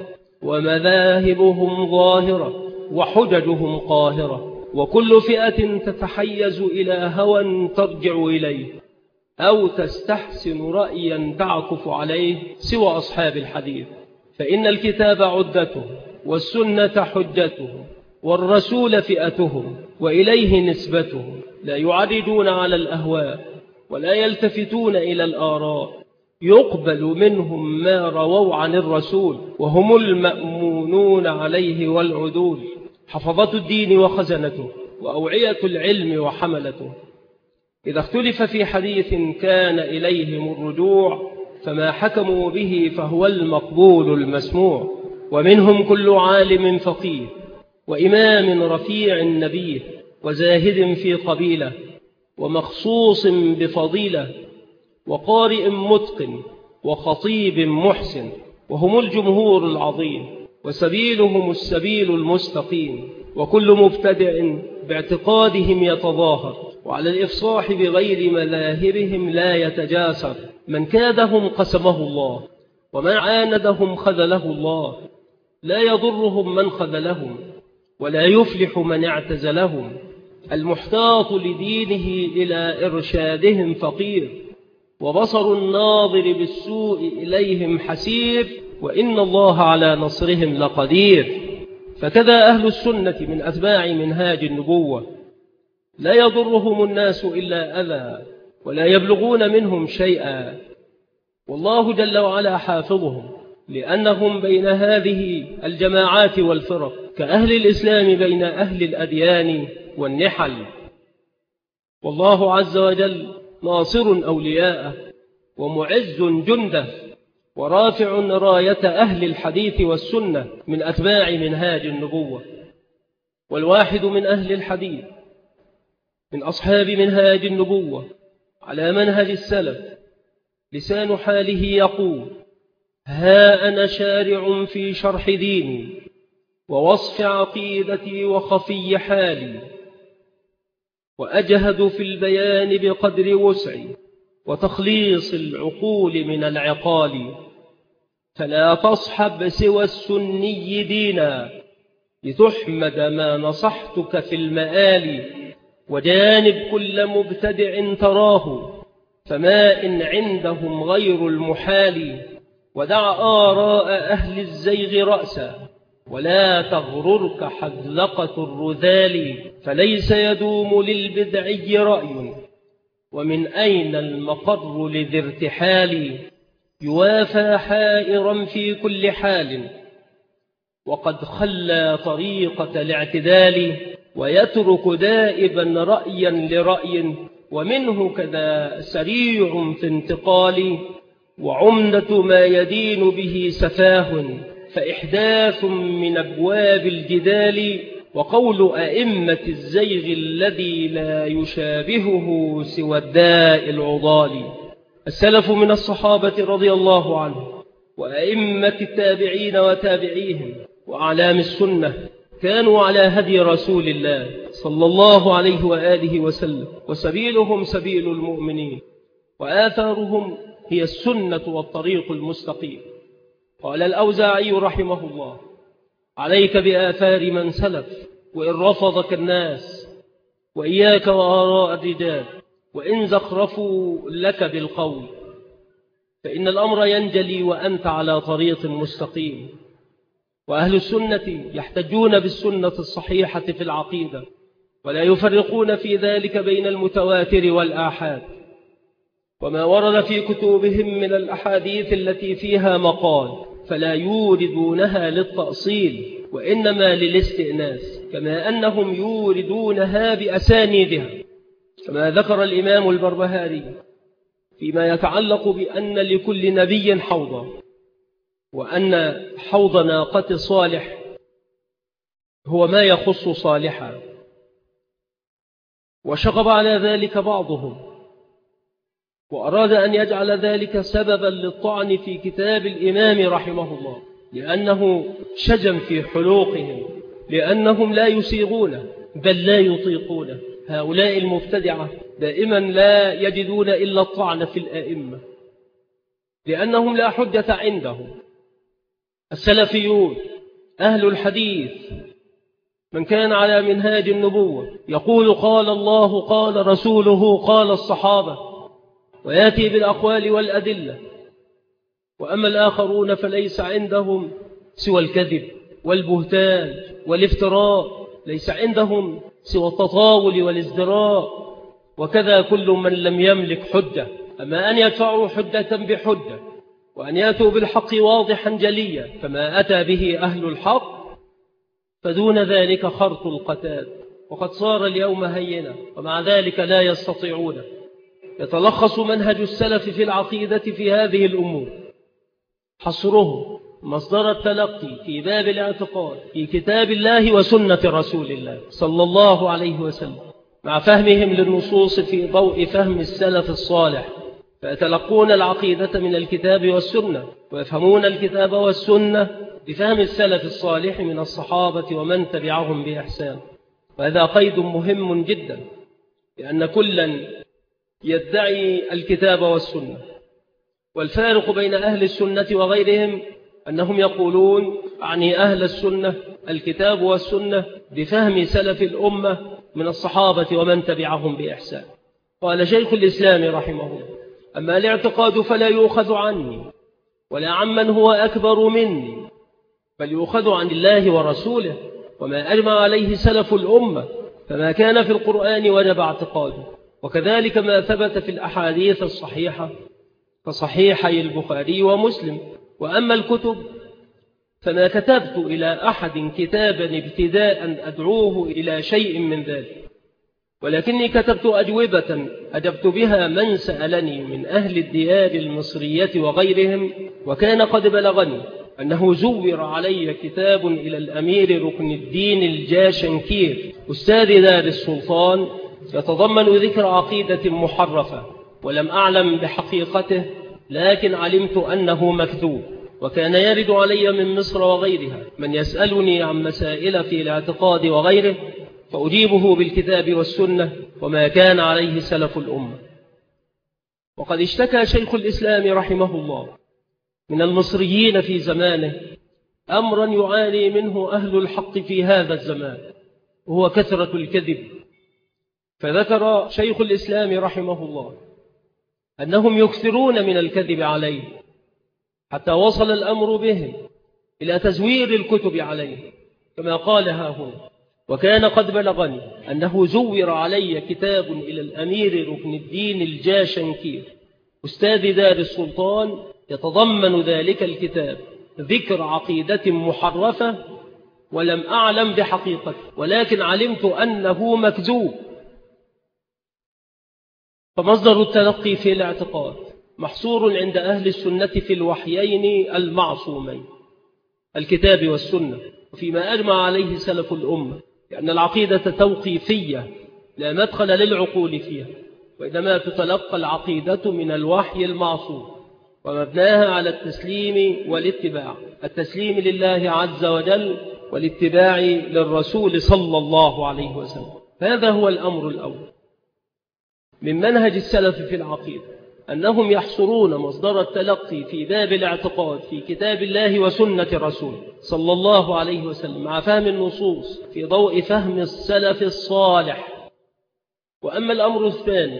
ومذاهبهم ظاهرة وحججهم قاهرة، وكل فئة تتحيز إلى هوى ترجع إليه أو تستحسن رأيا تعكف عليه سوى أصحاب الحديث، فإن الكتاب عدته والسنة حجتهم والرسول فئتهم وإليه نسبتهم، لا يعرجون على الأهواء ولا يلتفتون إلى الآراء، يقبل منهم ما رووا عن الرسول، وهم المأمونون عليه والعدول، حفظة الدين وخزنته وأوعية العلم وحملته. إذا اختلف في حديث كان إليهم الرجوع، فما حكموا به فهو المقبول المسموع. ومنهم كل عالم فقيه وإمام رفيع نبيه وزاهد في قبيلة ومخصوص بفضيلة وقارئ متقن وخطيب محسن، وهم الجمهور العظيم، وسبيلهم السبيل المستقيم. وكل مبتدع باعتقادهم يتظاهر، وعلى الإفصاح بغير مذاهبهم لا يتجاسر. من كادهم قسمه الله، ومن عاندهم خذله الله، لا يضرهم من خذلهم ولا يفلح من اعتزلهم. المحتاط لدينه إلى إرشادهم فقير، وبصر الناظر بالسوء إليهم حسير، وإن الله على نصرهم لقدير. فكذا أهل السنة من أتباع منهاج النبوة، لا يضرهم الناس إلا أذى ولا يبلغون منهم شيئا، والله جل وعلا حافظهم، لأنهم بين هذه الجماعات والفرق كأهل الإسلام بين أهل الأديان والنحل. والله عز وجل ناصر أولياءه ومعز جنده، ورافع راية أهل الحديث والسنة من أتباع منهاج النبوة. والواحد من أهل الحديث من أصحاب منهاج النبوة على منهج السلف لسان حاله يقول: ها أنا شارع في شرح ديني ووصف عقيدتي وخفي حالي، وأجهد في البيان بقدر وسعي وتخليص العقول من العقال. فلا تصحب سوى السني دينا لتحمد ما نصحتك في المآل، وجانب كل مبتدع تراه فما إن عندهم غير المحال. ودع آراء أهل الزيغ رأسا ولا تغررك حذلقة الرذال، فليس يدوم للبدعي رأي ومن أين المقر لذي ارتحال. يوافى حائرا في كل حال وقد خلى طريقة الاعتدال، ويترك دائبا رأيا لرأي، ومنه كذا سريع في انتقال. وعمدة ما يدين به سفاه فإحداث من أبواب الجدال، وقول أئمة الزيغ الذي لا يشابهه سوى الداء العضال. السلف من الصحابة رضي الله عنهم وأئمة التابعين وتابعيهم وأعلام السنة كانوا على هدي رسول الله صلى الله عليه وآله وسلم، وسبيلهم سبيل المؤمنين، وآثارهم هي السنة والطريق المستقيم. قال الأوزاعي رحمه الله: عليك بآثار من سلف وإن رفضك الناس، وإياك وآراء الرجال وإن زخرفوا لك بالقول، فإن الأمر ينجلي وأنت على طريق مستقيم. وأهل السنة يحتجون بالسنة الصحيحة في العقيدة، ولا يفرقون في ذلك بين المتواتر والآحاد، وما ورد في كتبهم من الأحاديث التي فيها مقال فلا يوردونها للتأصيل وإنما للاستئناس، كما أنهم يوردونها بأسانيدها، كما ذكر الإمام البربهاري فيما يتعلق بأن لكل نبي حوضا، وأن حوض ناقة صالح هو ما يخص صالحا. وشغب على ذلك بعضهم وأراد أن يجعل ذلك سببا للطعن في كتاب الإمام رحمه الله، لأنه شجم في حلوقهم، لأنهم لا يسيغونه بل لا يطيقونه. هؤلاء المبتدعة دائما لا يجدون إلا الطعن في الآئمة، لأنهم لا حجة عندهم. السلفيون أهل الحديث من كان على منهاج النبوة يقول قال الله قال رسوله قال الصحابة، ويأتي بالأقوال والأدلة. وأما الآخرون فليس عندهم سوى الكذب والبهتان والافتراء، ليس عندهم سوى التطاول والازدراء، وكذا كل من لم يملك حجة. أما أن يدفعوا حجة بحجة وأن يأتوا بالحق واضحا جليا فما أتى به أهل الحق، فدون ذلك خرط القتال، وقد صار اليوم هينا، ومع ذلك لا يستطيعون. يتلخص منهج السلف في العقيدة في هذه الأمور: حصره مصدر التلقي في باب الاعتقاد في كتاب الله وسنة رسول الله صلى الله عليه وسلم، مع فهمهم للنصوص في ضوء فهم السلف الصالح، فيتلقون العقيدة من الكتاب والسنة، ويفهمون الكتاب والسنة بفهم السلف الصالح من الصحابة ومن تبعهم بإحسان. وهذا قيد مهم جدا، لأن كلا يدعي الكتاب والسنة. والفارق بين أهل السنة وغيرهم أنهم يقولون عني أهل السنة الكتاب والسنة بفهم سلف الأمة من الصحابة ومن تبعهم بإحسان. قال شيخ الإسلام رحمه الله: أما الاعتقاد فلا يؤخذ عني ولا عمن هو أكبر مني، بل يؤخذ عن الله ورسوله وما أجمع عليه سلف الأمة، فما كان في القرآن وجب اعتقاده، وكذلك ما ثبت في الأحاديث الصحيحة كصحيحي البخاري ومسلم. وأما الكتب فما كتبت إلى أحد كتابا ابتداء أدعوه إلى شيء من ذلك، ولكني كتبت أجوبة أجبت بها من سألني من أهل الديار المصرية وغيرهم، وكان قد بلغني أنه زور علي كتاب إلى الأمير ركن الدين الجاشنكير أستاذ دار السلطان يتضمن ذكر عقيدة محرفة، ولم أعلم بحقيقته، لكن علمت أنه مكذوب. وكان يرد علي من مصر وغيرها من يسألني عن مسائل في الاعتقاد وغيره، فأجيبه بالكتاب والسنة وما كان عليه سلف الأمة. وقد اشتكى شيخ الإسلام رحمه الله من المصريين في زمانه أمرا يعاني منه أهل الحق في هذا الزمان، وهو كثرة الكذب. فذكر شيخ الإسلام رحمه الله أنهم يكثرون من الكذب عليه، حتى وصل الأمر بهم إلى تزوير الكتب عليه، كما قال ها هنا: وكان قد بلغني أنه زور علي كتاب إلى الأمير ركن الدين الجاشنكير أستاذ دار السلطان يتضمن ذلك الكتاب ذكر عقيدة محرفة، ولم أعلم بحقيقته، ولكن علمت أنه مكذوب. فمصدر التلقي في الاعتقاد محصور عند أهل السنة في الوحيين المعصومين الكتاب والسنة، وفيما أجمع عليه سلف الأمة، لأن العقيدة توقيفية لا مدخل للعقول فيها، وإنما تتلقى العقيدة من الوحي المعصوم، ومبناها على التسليم والاتباع، التسليم لله عز وجل والاتباع للرسول صلى الله عليه وسلم. هذا هو الأمر الأول من منهج السلف في العقيدة، أنهم يحصرون مصدر التلقي في باب الاعتقاد في كتاب الله وسنة رسوله صلى الله عليه وسلم مع فهم النصوص في ضوء فهم السلف الصالح. وأما الأمر الثاني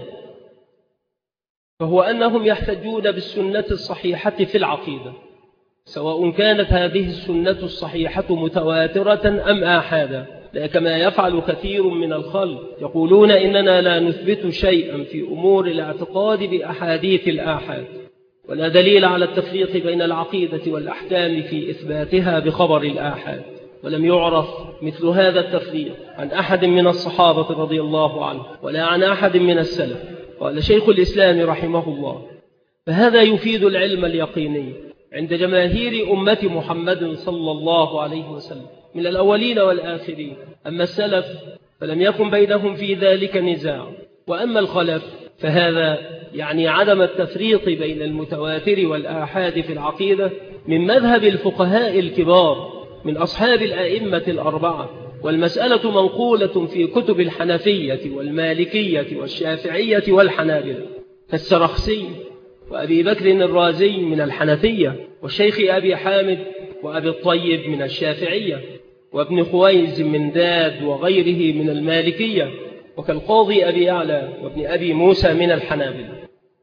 فهو أنهم يحتجون بالسنة الصحيحة في العقيدة، سواء كانت هذه السنة الصحيحة متواترة أم آحادا، لا كما يفعل كثير من الخلق يقولون إننا لا نثبت شيئا في أمور الاعتقاد بأحاديث الآحاد، ولا دليل على التفريق بين العقيدة والأحكام في إثباتها بخبر الآحاد. ولم يعرف مثل هذا التفريق عن أحد من الصحابة رضي الله عنه ولا عن أحد من السلف. قال شيخ الإسلام رحمه الله: فهذا يفيد العلم اليقيني عند جماهير أمة محمد صلى الله عليه وسلم من الأولين والآخرين. أما السلف فلم يكن بينهم في ذلك نزاع، وأما الخلف فهذا يعني عدم التفريق بين المتواتر والآحاد في العقيدة من مذهب الفقهاء الكبار من أصحاب الأئمة الأربعة، والمسألة منقولة في كتب الحنفية والمالكية والشافعية والحنابلة كالسرخسي وأبي بكر الرازي من الحنفية، والشيخ أبي حامد وأبي الطيب من الشافعية، وابن خويز من داد وغيره من المالكية، وكالقاضي أبي يعلى وابن أبي موسى من الحنابلة.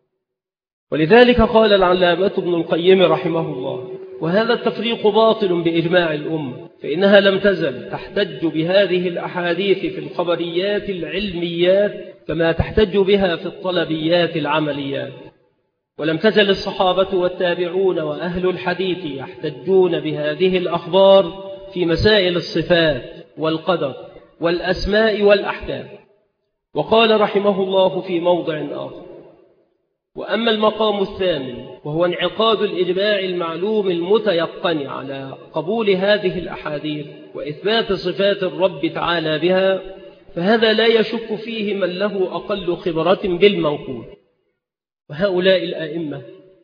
ولذلك قال العلامة ابن القيم رحمه الله: وهذا التفريق باطل بإجماع الأمة، فإنها لم تزل تحتج بهذه الأحاديث في الخبريات العلميات كما تحتج بها في الطلبيات العمليات، ولم تزل الصحابة والتابعون وأهل الحديث يحتجون بهذه الأخبار في مسائل الصفات والقدر والأسماء والأحكام. وقال رحمه الله في موضع آخر: وأما المقام الثامن وهو انعقاد الإجماع المعلوم المتيقن على قبول هذه الأحاديث وإثبات صفات الرب تعالى بها، فهذا لا يشك فيه من له أقل خبرة بالمنقول. وهؤلاء الأئمة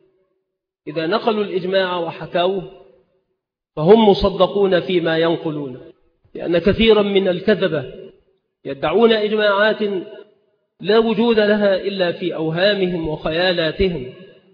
إذا نقلوا الإجماع وحكوه فهم مصدقون فيما ينقلون، لأن كثيرا من الكذبة يدعون إجماعات لا وجود لها إلا في أوهامهم وخيالاتهم،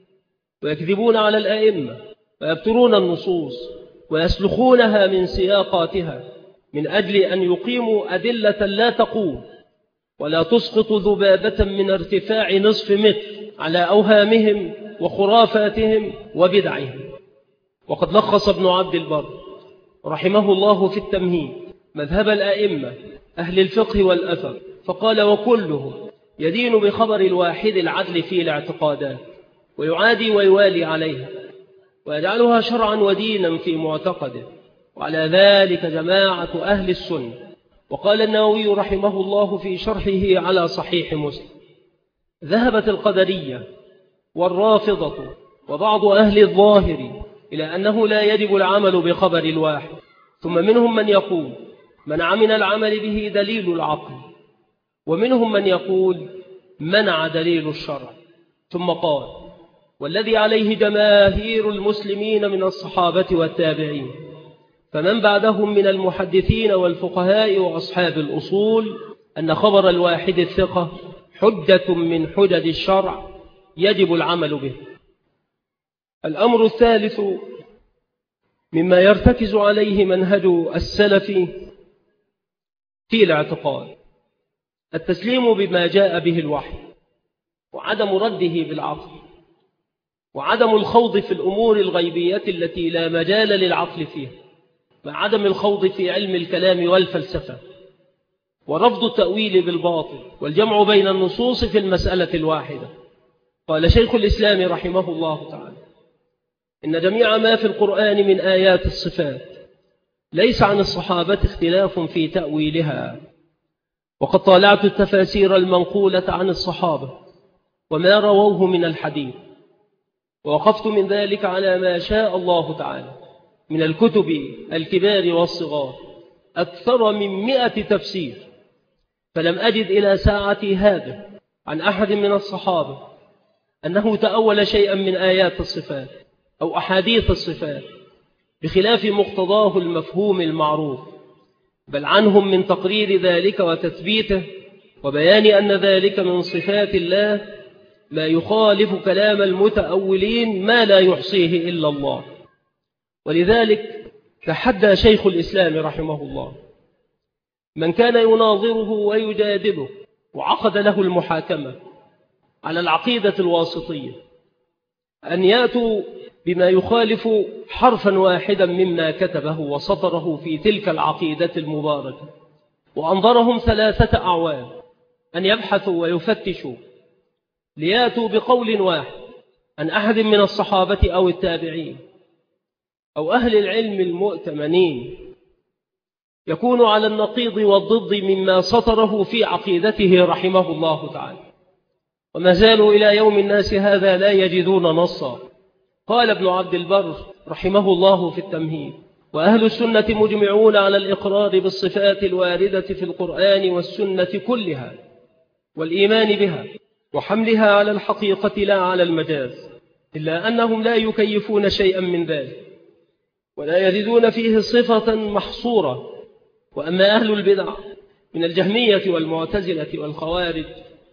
ويكذبون على الأئمة ويبترون النصوص ويسلخونها من سياقاتها من أجل أن يقيموا أدلة لا تقوم ولا تسقط ذبابة من ارتفاع نصف متر على أوهامهم وخرافاتهم وبدعهم. وقد لخص ابن عبد البر رحمه الله في التمهيد مذهب الأئمة أهل الفقه والأثر، فقال: وكلهم يدين بخبر الواحد العدل في الاعتقادات، ويعادي ويوالي عليها، ويجعلها شرعا ودينا في معتقده، وعلى ذلك جماعة أهل السنة. وقال النووي رحمه الله في شرحه على صحيح مسلم: ذهبت القدرية والرافضة وبعض أهل الظاهر إلى أنه لا يجب العمل بخبر الواحد، ثم منهم من يقول منع من العمل به دليل العقل، ومنهم من يقول منع دليل الشرع، ثم قال: والذي عليه جماهير المسلمين من الصحابة والتابعين، فمن بعدهم من المحدثين والفقهاء وأصحاب الأصول، أن خبر الواحد الثقة حجة من حجج الشرع يجب العمل به. الأمر الثالث مما يرتكز عليه منهج السلف في الاعتقاد التسليم بما جاء به الوحي، وعدم رده بالعقل، وعدم الخوض في الأمور الغيبية التي لا مجال للعقل فيها، مع عدم الخوض في علم الكلام والفلسفة، ورفض التأويل بالباطل، والجمع بين النصوص في المسألة الواحدة. قال شيخ الإسلام رحمه الله تعالى: إن جميع ما في القرآن من آيات الصفات ليس عن الصحابة اختلاف في تأويلها، وقد طالعت التفاسير المنقولة عن الصحابة وما رووه من الحديث، ووقفت من ذلك على ما شاء الله تعالى من الكتب الكبار والصغار أكثر من 100 تفسير، فلم أجد إلى ساعتي هذا عن أحد من الصحابة أنه تأول شيئا من آيات الصفات أو أحاديث الصفات بخلاف مقتضاه المفهوم المعروف، بل عنهم من تقرير ذلك وتثبيته وبيان أن ذلك من صفات الله ما يخالف كلام المتأولين ما لا يحصيه إلا الله. ولذلك تحدى شيخ الإسلام رحمه الله من كان يناظره ويجادله وعقد له المحاكمة على العقيدة الواسطية أن يأتوا بما يخالف حرفا واحدا مما كتبه وسطره في تلك العقيدة المباركة، وأنظرهم 3 أعوام أن يبحثوا ويفتشوا ليأتوا بقول واحد عن أحد من الصحابة أو التابعين أو أهل العلم المؤتمنين يكون على النقيض والضد مما سطره في عقيدته رحمه الله تعالى، وما زالوا إلى يوم الناس هذا لا يجدون نصا. قال ابن عبد البر رحمه الله في التمهيد: وأهل السنة مجمعون على الإقرار بالصفات الواردة في القرآن والسنة كلها والإيمان بها وحملها على الحقيقة لا على المجاز، إلا أنهم لا يكيفون شيئا من ذلك ولا يزيدون فيه صفة محصورة. وأما أهل البدع من الجهمية والمعتزلة والخوارج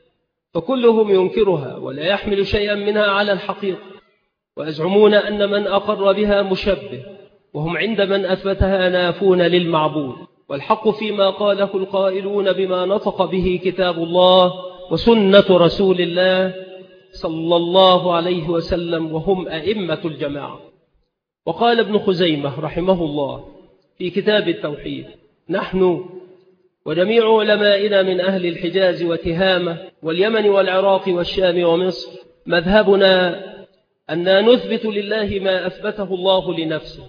فكلهم ينكرها ولا يحمل شيئا منها على الحقيقة، ويزعمون أن من أقر بها مشبه، وهم عند من أثبتها نافون للمعبود، والحق فيما قاله القائلون بما نطق به كتاب الله وسنة رسول الله صلى الله عليه وسلم، وهم أئمة الجماعة. وقال ابن خزيمة رحمه الله في كتاب التوحيد: نحن وجميع علمائنا من أهل الحجاز وتهامة واليمن والعراق والشام ومصر مذهبنا أن نثبت لله ما أثبته الله لنفسه،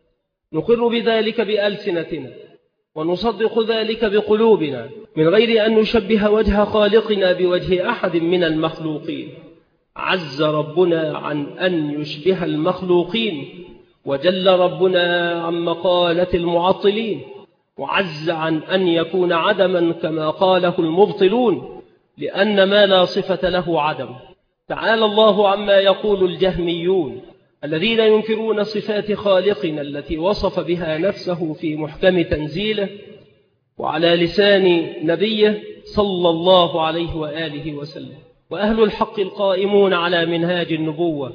نقر بذلك بألسنتنا ونصدق ذلك بقلوبنا من غير أن نشبه وجه خالقنا بوجه أحد من المخلوقين. عز ربنا عن أن يشبه المخلوقين، وجل ربنا عن مقالة المعطلين، وعز عن أن يكون عدما كما قاله المبطلون، لأن ما لا صفة له عدم. تعالى الله عما يقول الجهميون الذين ينكرون صفات خالقنا التي وصف بها نفسه في محكم تنزيله وعلى لسان نبيه صلى الله عليه وآله وسلم. وأهل الحق القائمون على منهاج النبوة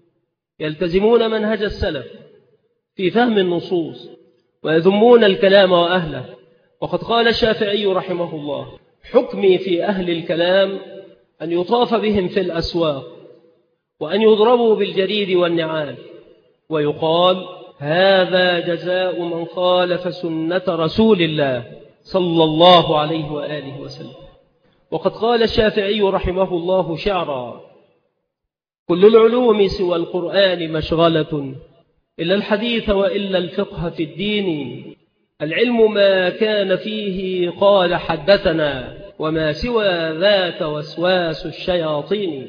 يلتزمون منهج السلف في فهم النصوص ويذمون الكلام وأهله. وقد قال الشافعي رحمه الله: حكمي في أهل الكلام أن يطاف بهم في الأسواق وأن يضربوا بالجريد والنعال، ويقال: هذا جزاء من خالف سنة رسول الله صلى الله عليه وآله وسلم. وقد قال الشافعي رحمه الله شعرا: كل العلوم سوى القرآن مشغلة إلا الحديث وإلا الفقه في الدين، العلم ما كان فيه قال حدثنا وما سوى ذاك وسواس الشياطين.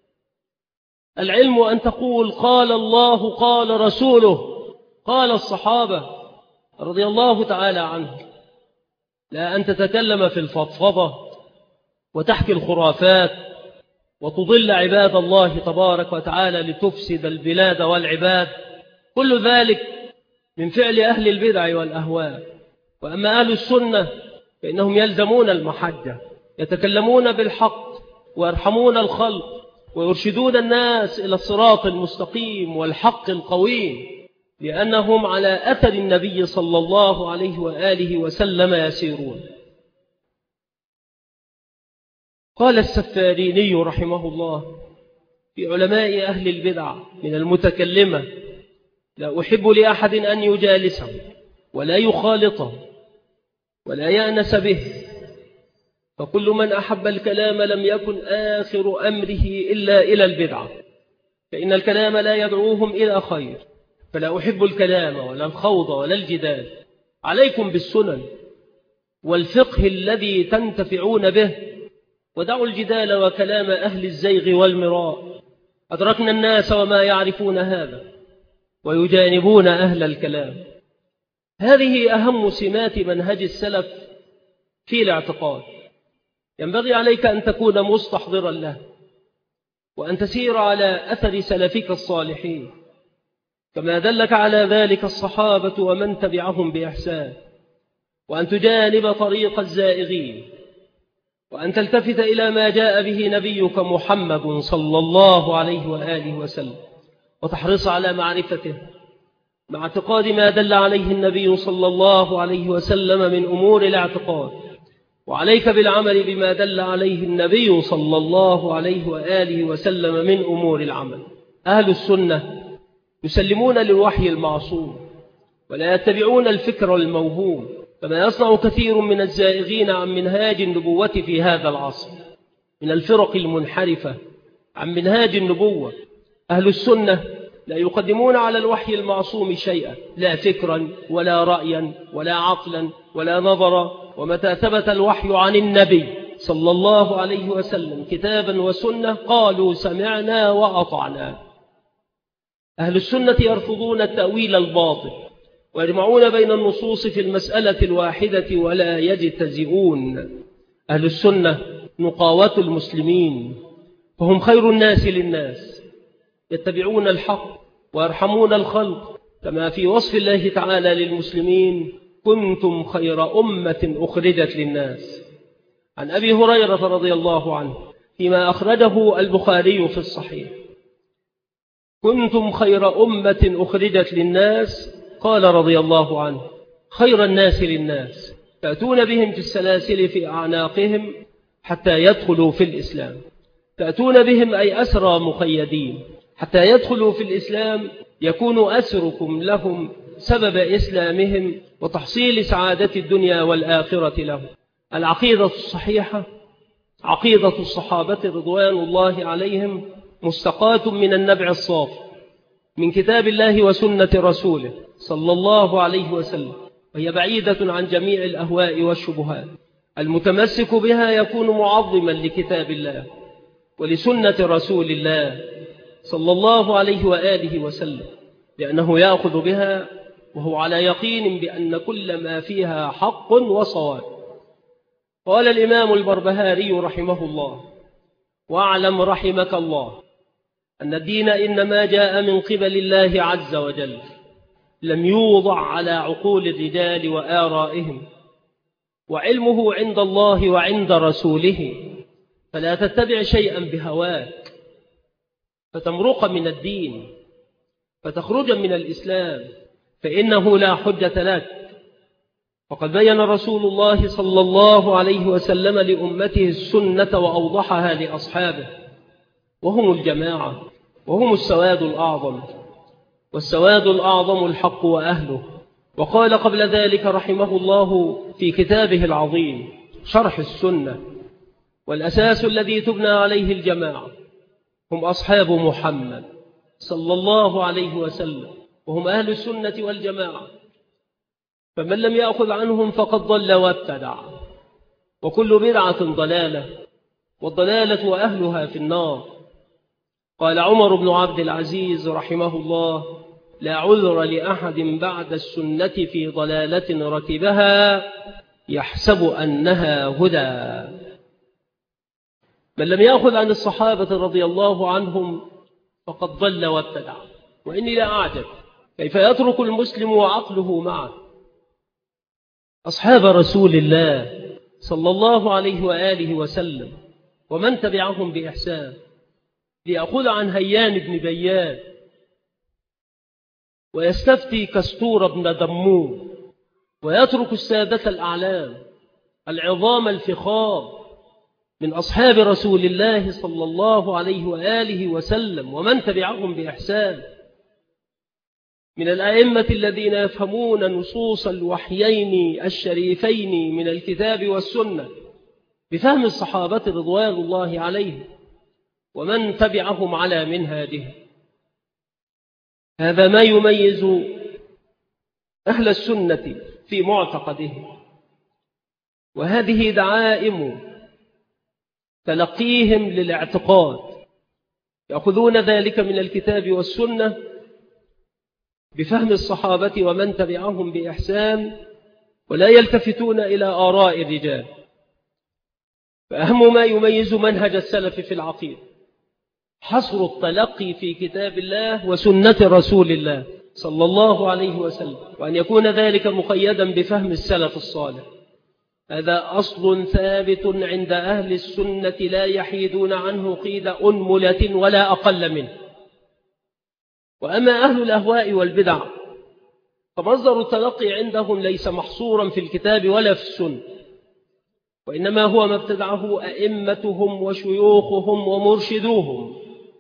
العلم أن تقول قال الله قال رسوله قال الصحابة رضي الله تعالى عنهم، لا أن تتكلم في الفضفضة وتحكي الخرافات وتضل عباد الله تبارك وتعالى لتفسد البلاد والعباد. كل ذلك من فعل أهل البدع والأهواء. وأما أهل السنة فإنهم يلزمون المحجة، يتكلمون بالحق ويرحمون الخلق ويرشدون الناس إلى الصراط المستقيم والحق القويم، لأنهم على أثر النبي صلى الله عليه وآله وسلم يسيرون. قال السفاريني رحمه الله في علماء أهل البدع من المتكلمة: لا أحب لأحد أن يجالسه ولا يخالطه ولا يأنس به، فكل من أحب الكلام لم يكن آخر أمره إلا إلى البدعة، فإن الكلام لا يدعوهم إلى خير. فلا أحب الكلام ولا الخوض ولا الجدال، عليكم بالسنن والفقه الذي تنتفعون به، ودعوا الجدال وكلام أهل الزيغ والمراء. أدركنا الناس وما يعرفون هذا ويجانبون أهل الكلام. هذه أهم سمات منهج السلف في الاعتقاد، ينبغي عليك أن تكون مستحضرا له وأن تسير على أثر سلفك الصالحين كما دلك على ذلك الصحابة ومن تبعهم بإحسان، وأن تجانب طريق الزائغين وأن تلتفت إلى ما جاء به نبيك محمد صلى الله عليه وآله وسلم، وتحرص على معرفته مع اعتقاد ما دل عليه النبي صلى الله عليه وسلم من أمور الاعتقاد، وعليك بالعمل بما دل عليه النبي صلى الله عليه وآله وسلم من أمور العمل. أهل السنة يسلمون للوحي المعصوم ولا يتبعون الفكر الموهوم، كما يصنع كثير من الزائغين عن منهاج النبوة في هذا العصر من الفرق المنحرفة عن منهاج النبوة. أهل السنة لا يقدمون على الوحي المعصوم شيئا، لا فكرا ولا رأيا ولا عقلا ولا نظرا. ومتى ثبت الوحي عن النبي صلى الله عليه وسلم كتابا وسنة قالوا سمعنا وأطعنا. أهل السنة يرفضون التأويل الباطل ويجمعون بين النصوص في المسألة الواحدة ولا يجتزئون. أهل السنة نقاوة المسلمين، فهم خير الناس للناس، يتبعون الحق ويرحمون الخلق، كما في وصف الله تعالى للمسلمين كنتم خير أمة أخرجت للناس. عن أبي هريرة رضي الله عنه فيما أخرجه البخاري في الصحيح: كنتم خير أمة أخرجت للناس، قال رضي الله عنه: خير الناس للناس تأتون بهم في السلاسل في أعناقهم حتى يدخلوا في الإسلام. تأتون بهم أي أسرى مقيدين حتى يدخلوا في الإسلام، يكون أسركم لهم سبب إسلامهم وتحصيل سعادة الدنيا والآخرة لهم. العقيدة الصحيحة عقيدة الصحابة رضوان الله عليهم، مستقاة من النبع الصافي من كتاب الله وسنة رسوله صلى الله عليه وسلم، وهي بعيدة عن جميع الأهواء والشبهات. المتمسك بها يكون معظما لكتاب الله ولسنة رسول الله صلى الله عليه وآله وسلم، لأنه يأخذ بها وهو على يقين بأن كل ما فيها حق وصواب. قال الإمام البربهاري رحمه الله: واعلم رحمك الله أن الدين إنما جاء من قبل الله عز وجل، لم يوضع على عقول الرجال وآرائهم، وعلمه عند الله وعند رسوله، فلا تتبع شيئا بهواك فتمرق من الدين فتخرج من الإسلام، فإنه لا حجة لك. وقد بين رسول الله صلى الله عليه وسلم لأمته السنة وأوضحها لأصحابه، وهم الجماعة وهم السواد الأعظم، والسواد الأعظم الحق وأهله. وقال قبل ذلك رحمه الله في كتابه العظيم شرح السنة: والأساس الذي تبنى عليه الجماعة هم أصحاب محمد صلى الله عليه وسلم، وهم أهل السنة والجماعة، فمن لم يأخذ عنهم فقد ضل وابتدع، وكل بدعة ضلالة، والضلالة وأهلها في النار. قال عمر بن عبد العزيز رحمه الله: لا عذر لأحد بعد السنة في ضلالة ركبها يحسب أنها هدى. من لم يأخذ عن الصحابة رضي الله عنهم فقد ضل وابتدع. وإني لا أعجب كيف يترك المسلم وعقله معه أصحاب رسول الله صلى الله عليه وآله وسلم ومن تبعهم بإحسان ليأخذ عن هيان بن بيان ويستفتي كستور بن دموم، ويترك السادة الأعلام العظام الفخام من أصحاب رسول الله صلى الله عليه وآله وسلم ومن تبعهم بإحسان من الأئمة الذين يفهمون نصوص الوحيين الشريفين من الكتاب والسنة بفهم الصحابة رضوان الله عليهم ومن تبعهم على منهاجهم. هذا ما يميز أهل السنة في معتقدهم، وهذه دعائم تلقيهم للاعتقاد، يأخذون ذلك من الكتاب والسنة بفهم الصحابة ومن تبعهم بإحسان، ولا يلتفتون إلى آراء الرجال. فأهم ما يميز منهج السلف في العقيدة حصر التلقي في كتاب الله وسنة رسول الله صلى الله عليه وسلم، وأن يكون ذلك مقيدا بفهم السلف الصالح. هذا أصل ثابت عند أهل السنة لا يحيدون عنه قيد أنملة ولا أقل منه. وأما أهل الأهواء والبدع فمصدر التلقي عندهم ليس محصورا في الكتاب ولا في السنة، وإنما هو ما ابتدعه أئمتهم وشيوخهم ومرشدوهم،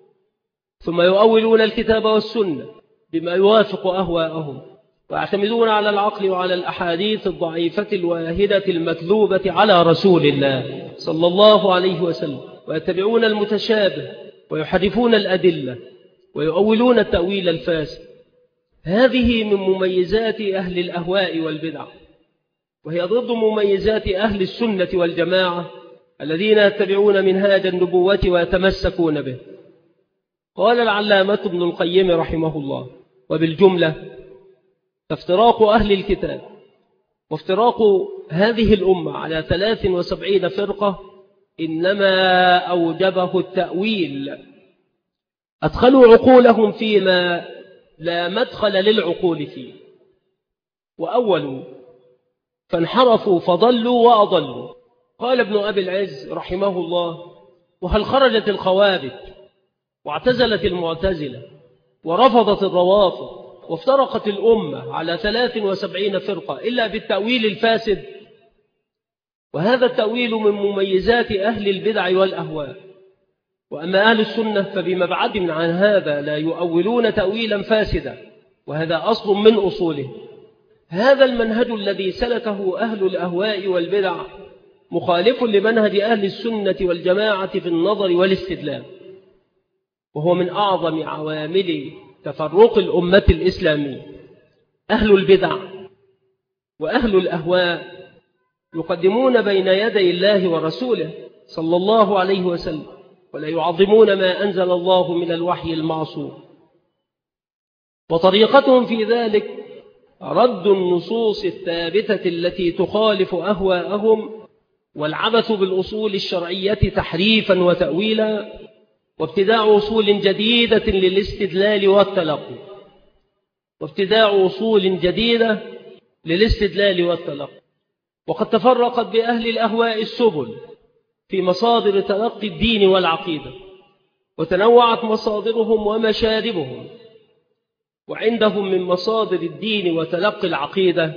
ثم يؤولون الكتاب والسنة بما يوافق أهواءهم، ويعتمدون على العقل وعلى الأحاديث الضعيفة الواهدة المكذوبة على رسول الله صلى الله عليه وسلم، ويتبعون المتشابه ويحرفون الأدلة ويؤولون التأويل الفاسد. هذه من مميزات أهل الأهواء والبدع، وهي ضد مميزات أهل السنة والجماعة الذين يتبعون منهاج النبوة ويتمسكون به. قال العلامة ابن القيم رحمه الله: وبالجملة فافتراق أهل الكتاب وافتراق هذه الأمة على 73 فرقة إنما أوجبه التأويل، أدخلوا عقولهم فيما لا مدخل للعقول فيه، وأولوا فانحرفوا فضلوا وأضلوا. قال ابن أبي العز رحمه الله: وهل خرجت الخوارج واعتزلت المعتزلة ورفضت الروافض وافترقت الأمة على 73 فرقة إلا بالتأويل الفاسد؟ وهذا التأويل من مميزات أهل البدع والأهواء. وأما أهل السنة فبمبعد عن هذا لا يؤولون تأويلا فاسدا، وهذا أصل من أصوله. هذا المنهج الذي سلكه أهل الأهواء والبدع مخالف لمنهج أهل السنة والجماعة في النظر والاستدلال، وهو من أعظم عوامل تفرق الأمة الإسلامية. أهل البدع وأهل الأهواء يقدمون بين يدي الله ورسوله صلى الله عليه وسلم، ولا يعظمون ما أنزل الله من الوحي المعصوم، وطريقتهم في ذلك رد النصوص الثابتة التي تخالف أهواءهم، والعبث بالأصول الشرعية تحريفا وتأويلا، وابتداع أصول جديدة للاستدلال والتلقي وقد تفرقت بأهل الأهواء السبل في مصادر تلقي الدين والعقيدة، وتنوعت مصادرهم ومشاربهم. وعندهم من مصادر الدين وتلقي العقيدة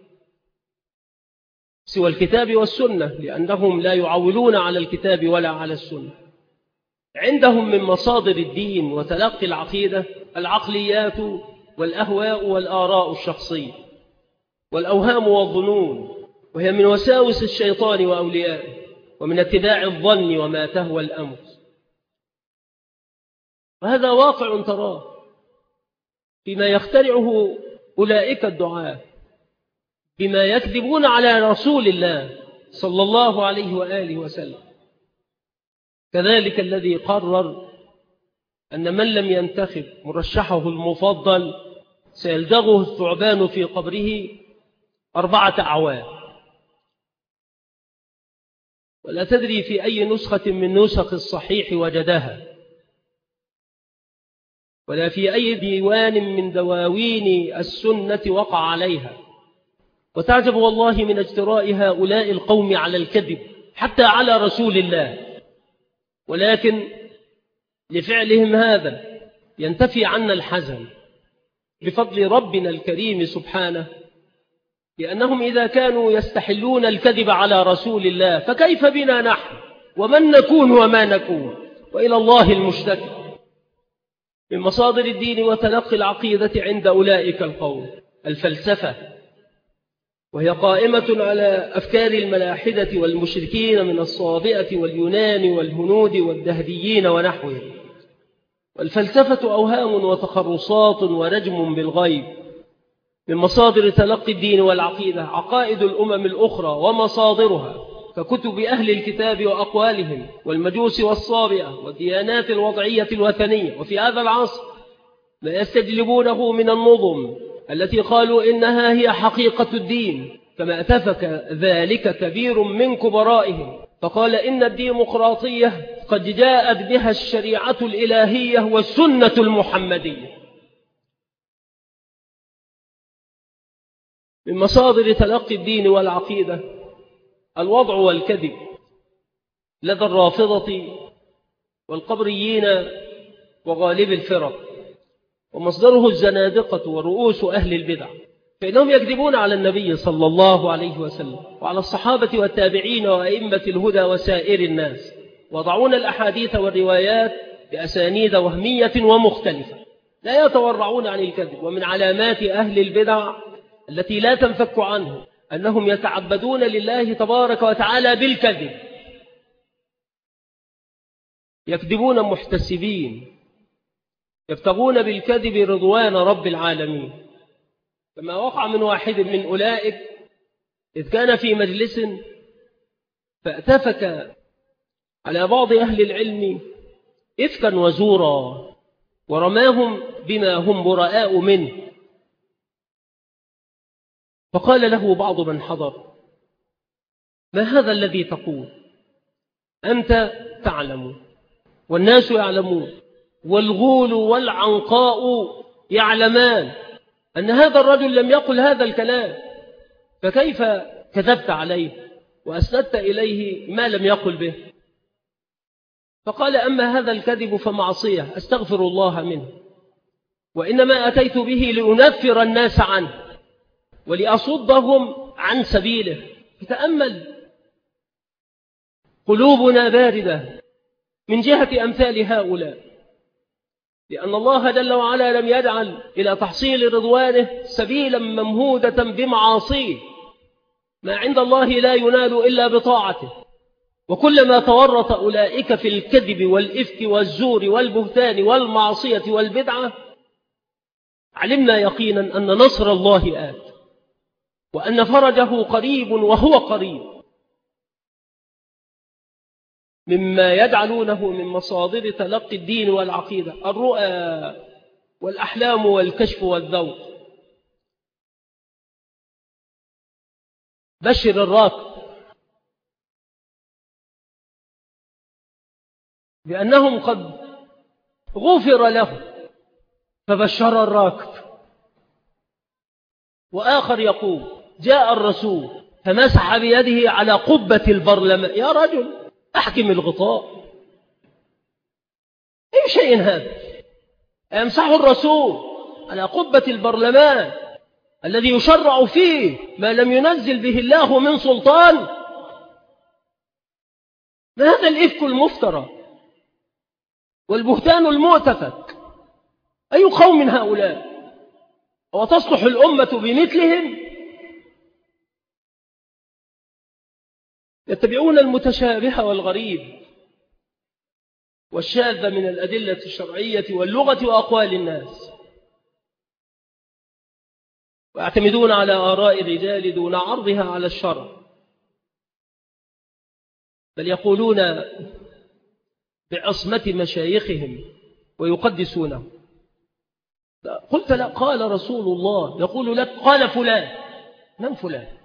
سوى الكتاب والسنة، لأنهم لا يعولون على الكتاب ولا على السنة. عندهم من مصادر الدين وتلقي العقيدة العقليات والأهواء والآراء الشخصية والأوهام والظنون، وهي من وساوس الشيطان وأوليائه، ومن اتباع الظن وما تهوى الأنفس. وهذا واقع تراه فيما يخترعه أولئك الدعاة، بما يكذبون على رسول الله صلى الله عليه وآله وسلم. كذلك الذي قرر أن من لم ينتخب مرشحه المفضل سيلدغه الثعبان في قبره 4 أعوام، ولا تدري في أي نسخة من نسخ الصحيح وجدها، ولا في أي ديوان من دواوين السنة وقع عليها. وتعجب والله من اجتراء هؤلاء القوم على الكذب حتى على رسول الله، ولكن لفعلهم هذا ينتفي عنا الحزن بفضل ربنا الكريم سبحانه، لأنهم إذا كانوا يستحلون الكذب على رسول الله فكيف بنا نحن ومن نكون وما نكون، وإلى الله المشتكى. من مصادر الدين وتلقي العقيدة عند أولئك القوم الفلسفة، وهي قائمة على أفكار الملاحدة والمشركين من الصابئة واليونان والهنود والدهريين ونحوهم. والفلسفة أوهام وتخرصات ورجم بالغيب. من مصادر تلقي الدين والعقيدة عقائد الأمم الأخرى ومصادرها ككتب أهل الكتاب وأقوالهم والمجوس والصابئة والديانات الوضعية الوثنية. وفي هذا العصر ما يستجلبونه من النظم التي قالوا إنها هي حقيقة الدين، كما أتفك ذلك كبير من كبرائهم فقال إن الديمقراطية قد جاءت بها الشريعة الإلهية والسنة المحمدية. من مصادر تلقي الدين والعقيدة الوضع والكذب لدى الرافضة والقبريين وغالب الفرق، ومصدره الزنادقة ورؤوس أهل البدع، فإنهم يكذبون على النبي صلى الله عليه وسلم وعلى الصحابة والتابعين وأئمة الهدى وسائر الناس، وضعون الأحاديث والروايات بأسانيد وهمية ومختلفة، لا يتورعون عن الكذب. ومن علامات أهل البدع التي لا تنفك عنه أنهم يتعبدون لله تبارك وتعالى بالكذب، يكذبون محتسبين، يبتغون بالكذب رضوان رب العالمين، كما وقع من واحد من أولئك إذ كان في مجلس فأتفك على بعض أهل العلم إفكا وزورا ورماهم بما هم براء منه، فقال له بعض من حضر: ما هذا الذي تقول؟ أنت تعلم والناس يعلمون والغول والعنقاء يعلمان أن هذا الرجل لم يقل هذا الكلام، فكيف كذبت عليه وأسندت إليه ما لم يقل به؟ فقال: أما هذا الكذب فمعصية أستغفر الله منه، وإنما أتيت به لأنفر الناس عنه ولأصدهم عن سبيله. فتأمل، قلوبنا باردة من جهة أمثال هؤلاء، لأن الله جل وعلا لم يجعل إلى تحصيل رضوانه سبيلا ممهودة بمعاصيه، ما عند الله لا ينال إلا بطاعته. وكلما تورط أولئك في الكذب والإفك والزور والبهتان والمعصية والبدعة علمنا يقينا أن نصر الله آت وأن فرجه قريب، وهو قريب. مما يجعلونه من مصادر تلقي الدين والعقيدة الرؤى والأحلام والكشف والذوق. بشر الراكب بأنهم قد غفر له، فبشر الراكب. وآخر يقول: جاء الرسول فمسح بيده على قبة البرلمان. يا رجل أحكم الغطاء، أي شيء هذا؟ يمسح الرسول على قبة البرلمان الذي يشرع فيه ما لم ينزل به الله من سلطان؟ ما هذا الإفك المفترى والبهتان المؤتفك؟ أي قوم هؤلاء؟ وتصلح الأمة بمثلهم؟ يتبعون المتشابه والغريب والشاذ من الأدلة الشرعية واللغة وأقوال الناس، ويعتمدون على آراء الرجال دون عرضها على الشرع، بل يقولون بعصمة مشايخهم ويقدسونه. قلت: لا، قال رسول الله. يقول لك: قال فلان. من فلان؟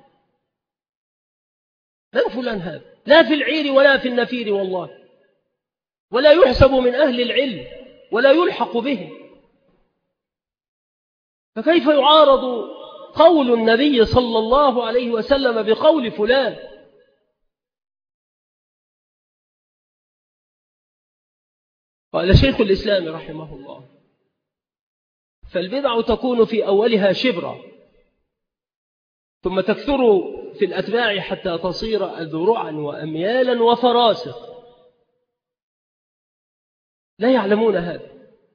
من فلان هذا؟ لا في العير ولا في النفير والله، ولا يحسب من أهل العلم ولا يلحق به. فكيف يعارض قول النبي صلى الله عليه وسلم بقول فلان؟ قال شيخ الإسلام رحمه الله: فالبدع تكون في أولها شبرا، ثم تكثر في الأتباع حتى تصير أذرعا وأميالا وفراسخ. لا يعلمون هذا،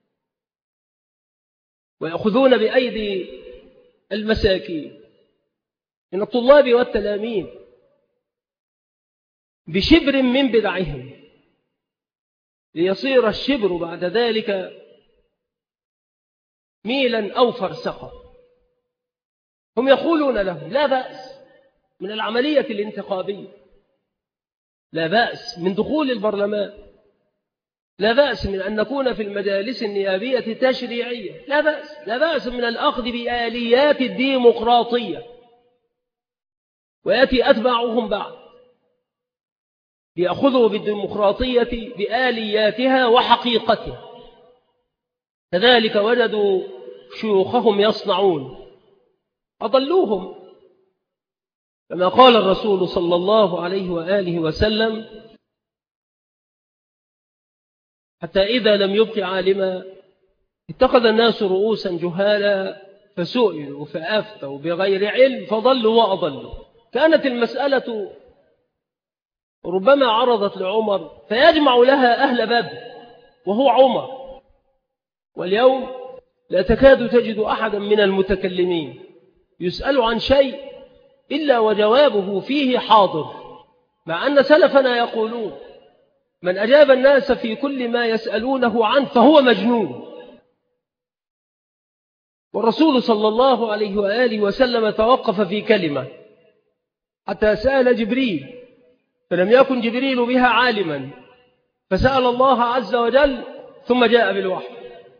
ويأخذون بأيدي المساكين من الطلاب والتلاميذ بشبر من بدعهم، ليصير الشبر بعد ذلك ميلا أو فرسخا. هم يقولون لهم: لا بأس من العملية الانتخابية، لا بأس من دخول البرلمان، لا بأس من أن نكون في المجالس النيابية التشريعية، لا بأس، لا بأس من الأخذ بآليات الديمقراطية. ويأتي أتباعهم بعد ليأخذوا بالديمقراطية بآلياتها وحقيقتها. كذلك وجدوا شيوخهم يصنعون، أضلوهم، كما قال الرسول صلى الله عليه وآله وسلم: حتى إذا لم يبق عالما اتخذ الناس رؤوسا جهالا فسئلوا فأفتوا بغير علم فضلوا وأضلوا. كانت المسألة ربما عرضت لعمر فيجمع لها أهل بدر وهو عمر، واليوم لا تكاد تجد أحدا من المتكلمين يسأل عن شيء إلا وجوابه فيه حاضر، مع أن سلفنا يقولون: من أجاب الناس في كل ما يسألونه عنه فهو مجنون. والرسول صلى الله عليه وآله وسلم توقف في كلمة حتى سأل جبريل، فلم يكن جبريل بها عالما، فسأل الله عز وجل ثم جاء بالوحي.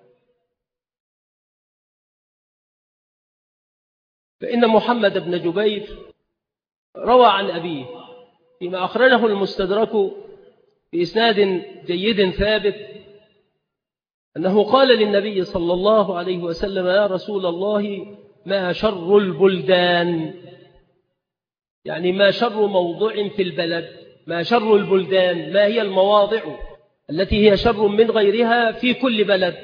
فإن محمد بن جبير روى عن أبيه فيما أخرجه المستدرك بإسناد جيد ثابت أنه قال للنبي صلى الله عليه وسلم: يا رسول الله، ما شر البلدان؟ يعني ما شر موضع في البلد؟ ما شر البلدان؟ ما هي المواضع التي هي شر من غيرها في كل بلد؟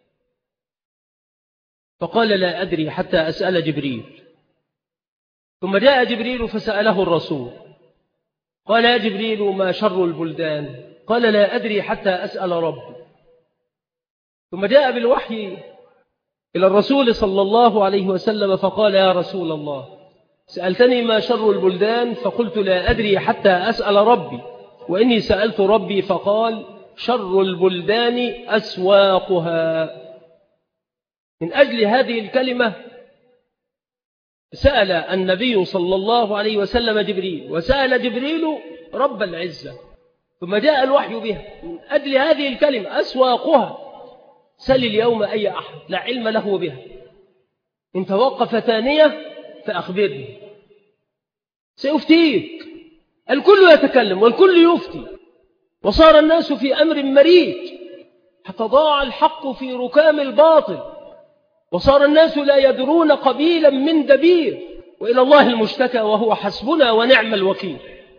فقال: لا أدري حتى أسأل جبريل. ثم جاء جبريل فسأله الرسول، قال: يا جبريل، ما شر البلدان؟ قال: لا أدري حتى أسأل ربي. ثم جاء بالوحي إلى الرسول صلى الله عليه وسلم فقال: يا رسول الله، سألتني ما شر البلدان فقلت لا أدري حتى أسأل ربي، وإني سألت ربي فقال: شر البلدان أسواقها. من أجل هذه الكلمة سأل النبي صلى الله عليه وسلم جبريل، وسأل جبريل رب العزة، ثم جاء الوحي بها من أجل هذه الكلمة أسواقها. سل اليوم أي أحد لا علم له بها، إن توقف ثانية فأخبرني سيفتيك. الكل يتكلم والكل يفتي، وصار الناس في أمر مريج حتى ضاع الحق في ركام الباطل، وصار الناس لا يدرون قبيلا من دبير، وإلى الله المشتكى وهو حسبنا ونعم الوكيل.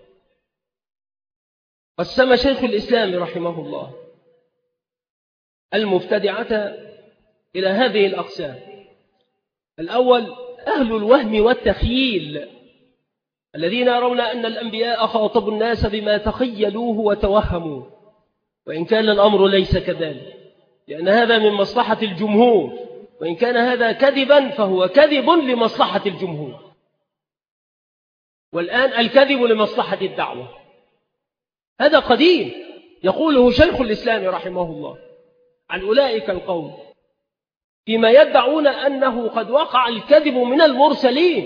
قسم شيخ الإسلام رحمه الله المبتدعة إلى هذه الأقسام: الأول أهل الوهم والتخييل، الذين يرون أن الأنبياء خاطبوا الناس بما تخيلوه وتوهموا، وإن كان الأمر ليس كذلك، لأن هذا من مصلحة الجمهور، وإن كان هذا كذبا فهو كذب لمصلحة الجمهور. والآن الكذب لمصلحة الدعوة، هذا قديم يقوله شيخ الإسلام رحمه الله عن أولئك القوم فيما يدعون أنه قد وقع الكذب من المرسلين،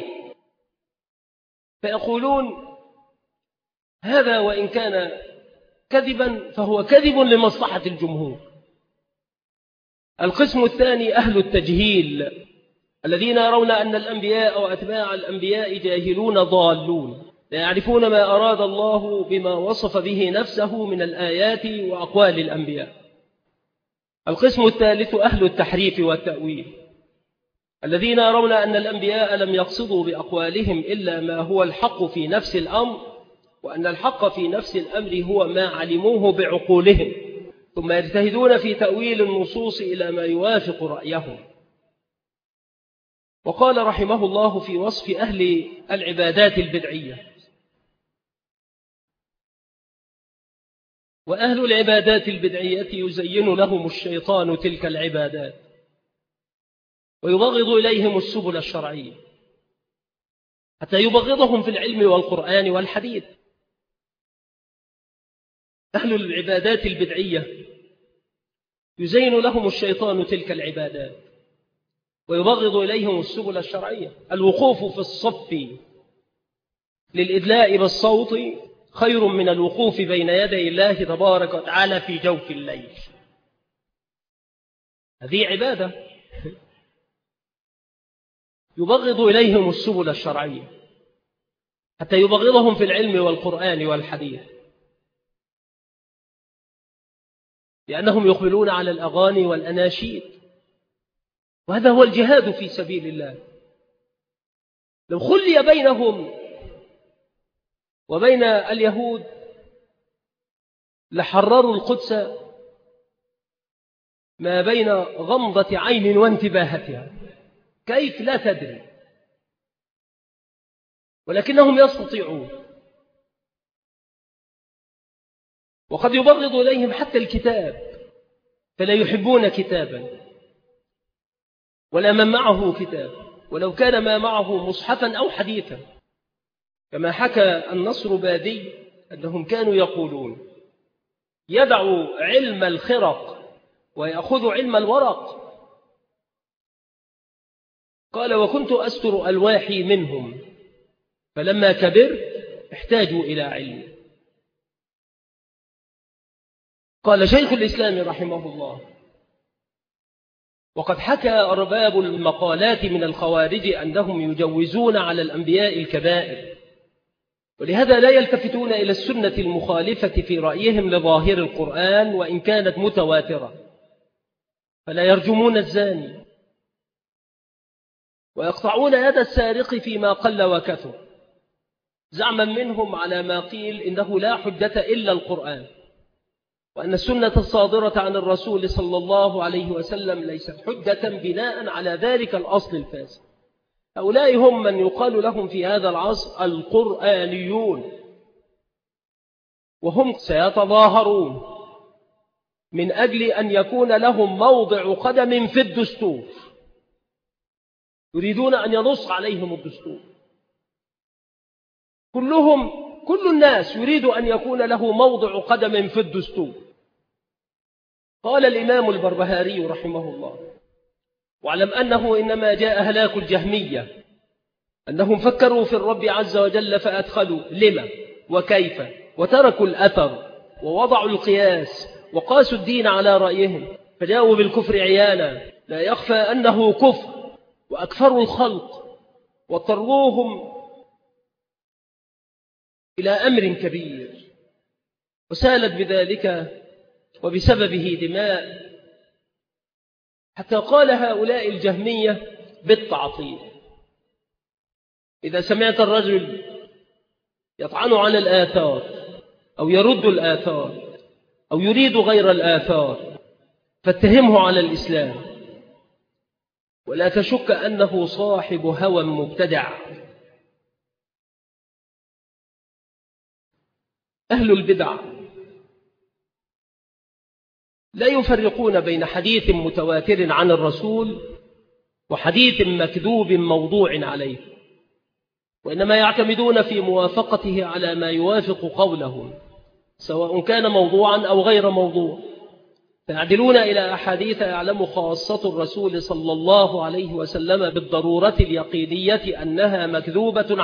فيقولون هذا وإن كان كذبا فهو كذب لمصلحة الجمهور. القسم الثاني أهل التجهيل، الذين يرون أن الأنبياء وأتباع الأنبياء جاهلون ضالون، لا يعرفون ما أراد الله بما وصف به نفسه من الآيات وأقوال الأنبياء. القسم الثالث أهل التحريف والتأويل، الذين يرون أن الأنبياء لم يقصدوا بأقوالهم إلا ما هو الحق في نفس الأمر، وأن الحق في نفس الأمر هو ما علموه بعقولهم، ثم يجتهدون في تأويل النصوص إلى ما يوافق رأيهم. وقال رحمه الله في وصف أهل العبادات البدعية: وأهل العبادات البدعية يزين لهم الشيطان تلك العبادات ويبغض إليهم السبل الشرعية حتى يبغضهم في العلم والقرآن والحديث. أهل العبادات البدعية يزين لهم الشيطان تلك العبادات ويبغض إليهم السبل الشرعية. الوقوف في الصف للإدلاء بالصوت خير من الوقوف بين يدي الله تبارك وتعالى في جوف الليل. هذه عبادة. يبغض إليهم السبل الشرعية حتى يبغضهم في العلم والقرآن والحديث، لأنهم يقبلون على الأغاني والأناشيد، وهذا هو الجهاد في سبيل الله. لو خلي بينهم وبين اليهود لحرروا القدس ما بين غمضة عين وانتباهتها، كيف لا تدري، ولكنهم يستطيعون. وقد يبغض إليهم حتى الكتاب، فلا يحبون كتابا ولا من معه كتاب، ولو كان ما معه مصحفا أو حديثا، كما حكى النصر بادي أنهم كانوا يقولون: يدع علم الخرق ويأخذ علم الورق. قال: وكنت أستر ألواحي منهم، فلما كبرت احتاجوا إلى علم. قال شيخ الإسلام رحمه الله: وقد حكى أرباب المقالات من الخوارج أنهم يجوزون على الأنبياء الكبائر، ولهذا لا يلتفتون إلى السنة المخالفة في رأيهم لظاهر القرآن وإن كانت متواترة، فلا يرجمون الزاني ويقطعون يد السارق فيما قل وكثر، زعما منهم على ما قيل إنه لا حجة إلا القرآن، وأن السنة الصادرة عن الرسول صلى الله عليه وسلم ليست حجة بناء على ذلك الأصل الفاسد. هؤلاء هم من يقال لهم في هذا العصر القرآنيون، وهم سيتظاهرون من أجل أن يكون لهم موضع قدم في الدستور، يريدون أن ينص عليهم الدستور. كل الناس يريد أن يكون له موضع قدم في الدستور. قال الإمام البربهاري رحمه الله: واعلم أنه إنما جاء هلاك الجهمية أنهم فكروا في الرب عز وجل فأدخلوا لما وكيف، وتركوا الأثر ووضعوا القياس وقاسوا الدين على رأيهم، فجاءوا بالكفر عيانا لا يخفى أنه كفر، وأكفروا الخلق واضطروهم إلى أمر كبير، وسالت بذلك وبسببه دماء، حتى قال هؤلاء الجهمية بالتعطيل. إذا سمعت الرجل يطعن على الآثار أو يرد الآثار أو يريد غير الآثار فاتهمه على الإسلام، ولا تشك أنه صاحب هوى مبتدع. أهل البدع لا يفرقون بين حديث متواتر عن الرسول وحديث مكذوب موضوع عليه، وإنما يعتمدون في موافقته على ما يوافق قولهم، سواء كان موضوعا أو غير موضوع، فيعدلون إلى أحاديث يعلم خاصة الرسول صلى الله عليه وسلم بالضرورة اليقينية أنها مكذوبة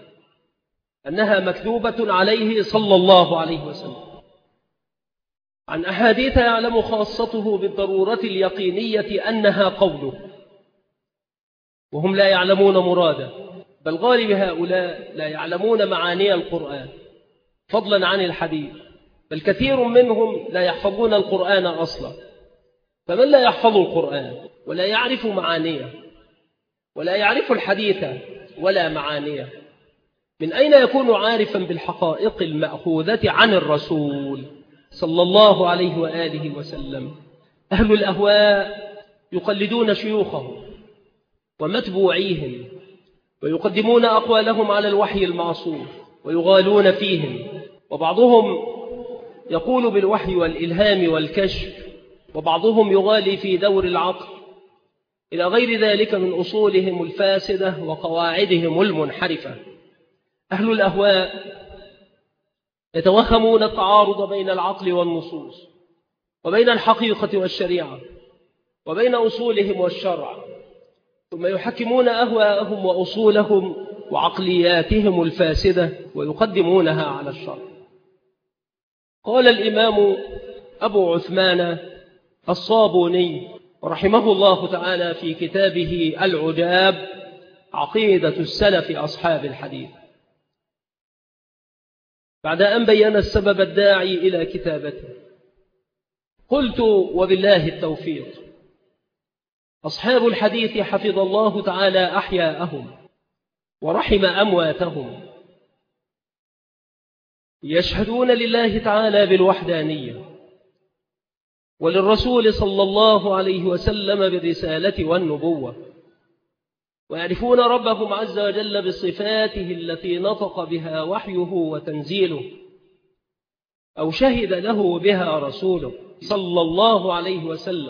عليه صلى الله عليه وسلم، عن أحاديث يعلم خاصته بالضرورة اليقينية أنها قوله، وهم لا يعلمون مراده، بل غالب هؤلاء لا يعلمون معاني القرآن فضلا عن الحديث، بل كثير منهم لا يحفظون القرآن أصلا. فمن لا يحفظ القرآن ولا يعرف معانيه ولا يعرف الحديث ولا معانيه، من أين يكون عارفا بالحقائق المأخوذة عن الرسول صلى الله عليه وآله وسلم؟ أهل الأهواء يقلدون شيوخهم ومتبوعيهم، ويقدمون أقوالهم على الوحي المعصوم ويغالون فيهم، وبعضهم يقول بالوحي والإلهام والكشف، وبعضهم يغالي في دور العقل، إلى غير ذلك من أصولهم الفاسدة وقواعدهم المنحرفة. أهل الأهواء يتوهمون التعارض بين العقل والنصوص، وبين الحقيقة والشريعة، وبين أصولهم والشرع، ثم يحكمون أهواءهم وأصولهم وعقلياتهم الفاسدة ويقدمونها على الشرع. قال الإمام أبو عثمان الصابوني رحمه الله تعالى في كتابه العجاب عقيدة السلف أصحاب الحديث، بعد أن بيّن السبب الداعي إلى كتابته: قلت وبالله التوفيق، أصحاب الحديث حفظ الله تعالى أحياءهم ورحم أمواتهم، يشهدون لله تعالى بالوحدانية، وللرسول صلى الله عليه وسلم بالرسالة والنبوة، ويعرفون ربهم عز وجل بصفاته التي نطق بها وحيه وتنزيله أو شهد له بها رسوله صلى الله عليه وسلم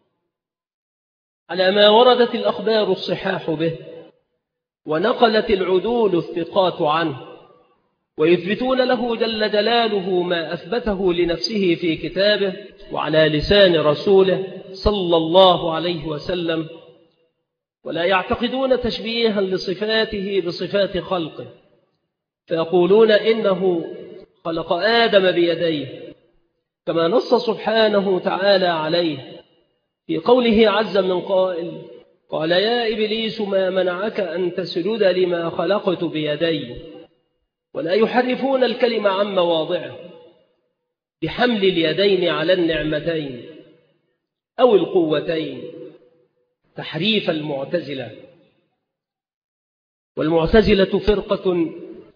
على ما وردت الأخبار الصحاح به ونقلت العدول الثقات عنه، ويثبتون له جل جلاله ما أثبته لنفسه في كتابه وعلى لسان رسوله صلى الله عليه وسلم، ولا يعتقدون تشبيها لصفاته بصفات خلقه، فيقولون إنه خلق آدم بيديه كما نص سبحانه تعالى عليه في قوله عز من قائل: قال يا إبليس ما منعك أن تسجد لما خلقت بيدي. ولا يحرفون الكلمة عن مواضعه بحمل اليدين على النعمتين أو القوتين، تحريف المعتزلة. والمعتزلة فرقة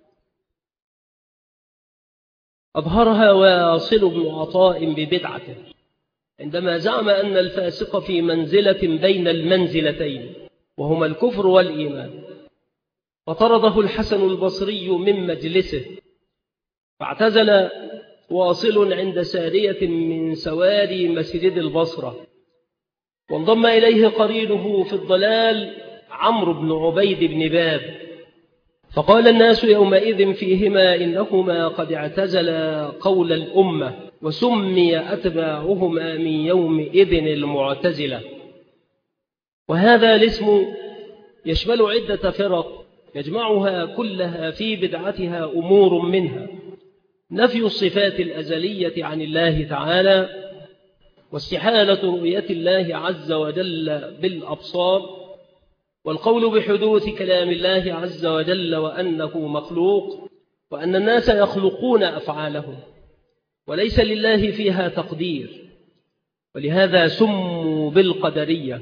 أظهرها واصل بن عطاء ببدعته عندما زعم أن الفاسق في منزلة بين المنزلتين وهما الكفر والإيمان، فطرده الحسن البصري من مجلسه، فاعتزل واصل عند سارية من سواري مسجد البصرة، وانضم إليه قرينه في الضلال عمرو بن عبيد بن باب، فقال الناس يومئذ فيهما إنهما قد اعتزلا قول الأمة، وسمي أتباعهما من يومئذ المعتزلة. وهذا الاسم يشمل عدة فرق يجمعها كلها في بدعتها أمور منها نفي الصفات الأزلية عن الله تعالى، واستحالة رؤية الله عز وجل بالأبصار، والقول بحدوث كلام الله عز وجل وأنه مخلوق، وأن الناس يخلقون أفعالهم وليس لله فيها تقدير، ولهذا سموا بالقدرية.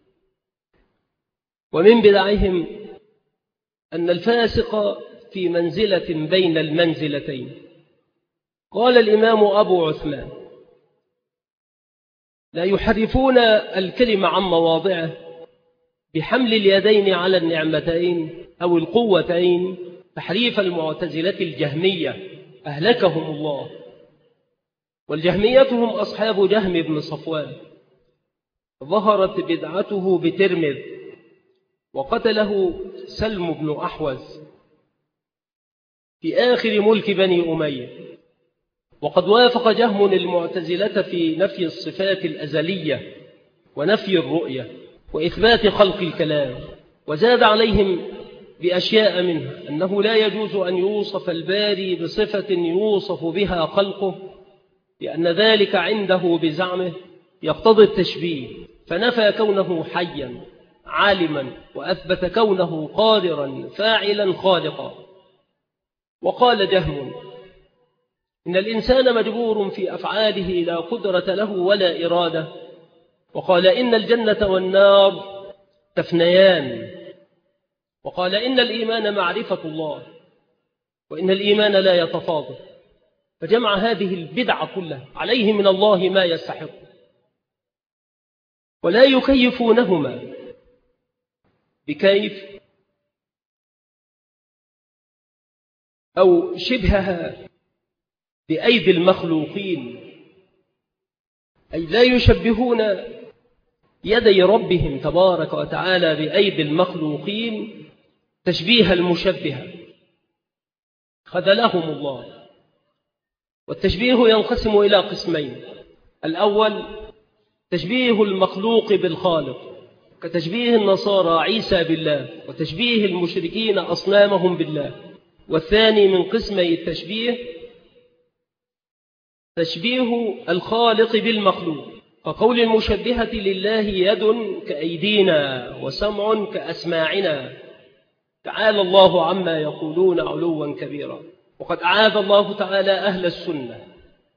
ومن بدعهم أن الفاسق في منزلة بين المنزلتين. قال الإمام أبو عثمان: لا يحرفون الكلمة عن مواضعه بحمل اليدين على النعمتين أو القوتين، تحريف المعتزلة الجهمية أهلكهم الله. والجهمية هم أصحاب جهم بن صفوان، ظهرت بدعته بترمذ وقتله سلم بن أحوز في آخر ملك بني أمية. وقد وافق جهم المعتزلة في نفي الصفات الأزلية ونفي الرؤية وإثبات خلق الكلام، وزاد عليهم بأشياء منها أنه لا يجوز أن يوصف الباري بصفة يوصف بها خلقه، لأن ذلك عنده بزعمه يقتضي التشبيه، فنفى كونه حيا عالما وأثبت كونه قادرا فاعلا خالقا. وقال جهم: إن الإنسان مجبور في أفعاله لا قدرة له ولا إرادة. وقال: إن الجنة والنار تفنيان. وقال: إن الإيمان معرفة الله، وإن الإيمان لا يتفاضل. فجمع هذه البدع كلها عليه من الله ما يستحق، ولا يكيفونهما بكيف أو شبهها بأيدي المخلوقين، أي لا يشبهون يدي ربهم تبارك وتعالى بأيدي المخلوقين تشبيه المشبهة، خذلهم الله. والتشبيه ينقسم إلى قسمين: الأول تشبيه المخلوق بالخالق كتشبيه النصارى عيسى بالله وتشبيه المشركين أصنامهم بالله. والثاني من قسمي التشبيه تشبيه الخالق بالمخلوق، فقول المشبهة لله يد كأيدينا وسمع كأسماعنا، تعالى الله عما يقولون علوا كبيرا. وقد أعاذ الله تعالى أهل السنة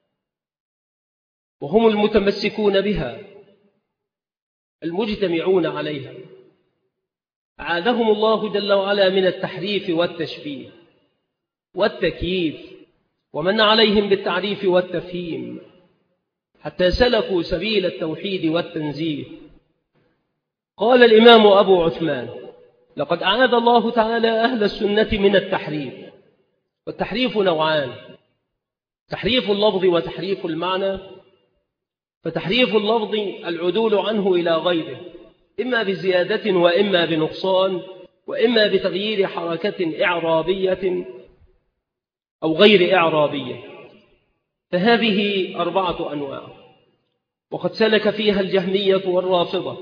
وهم المتمسكون بها المجتمعون عليها، أعاذهم الله جل وعلا من التحريف والتشبيه والتكييف ومن عليهم بالتعريف والتفهيم حتى سلكوا سبيل التوحيد والتنزيه. قال الإمام أبو عثمان: لقد أعاذ الله تعالى أهل السنة من التحريف. والتحريف نوعان: تحريف اللفظ وتحريف المعنى. فتحريف اللفظ العدول عنه إلى غيره، إما بزيادة وإما بنقصان، وإما بتغيير حركة إعرابية أو غير إعرابية. فهذه 4 أنواع، وقد سلك فيها الجهمية والرافضة،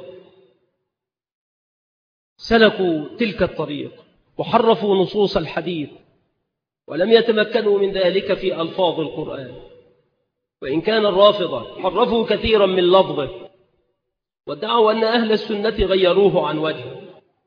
سلكوا تلك الطريق وحرفوا نصوص الحديث، ولم يتمكنوا من ذلك في ألفاظ القرآن. وإن كان الرافضة حرفوا كثيرا من لفظه، وادعوا أن أهل السنة غيروه عن وجهه.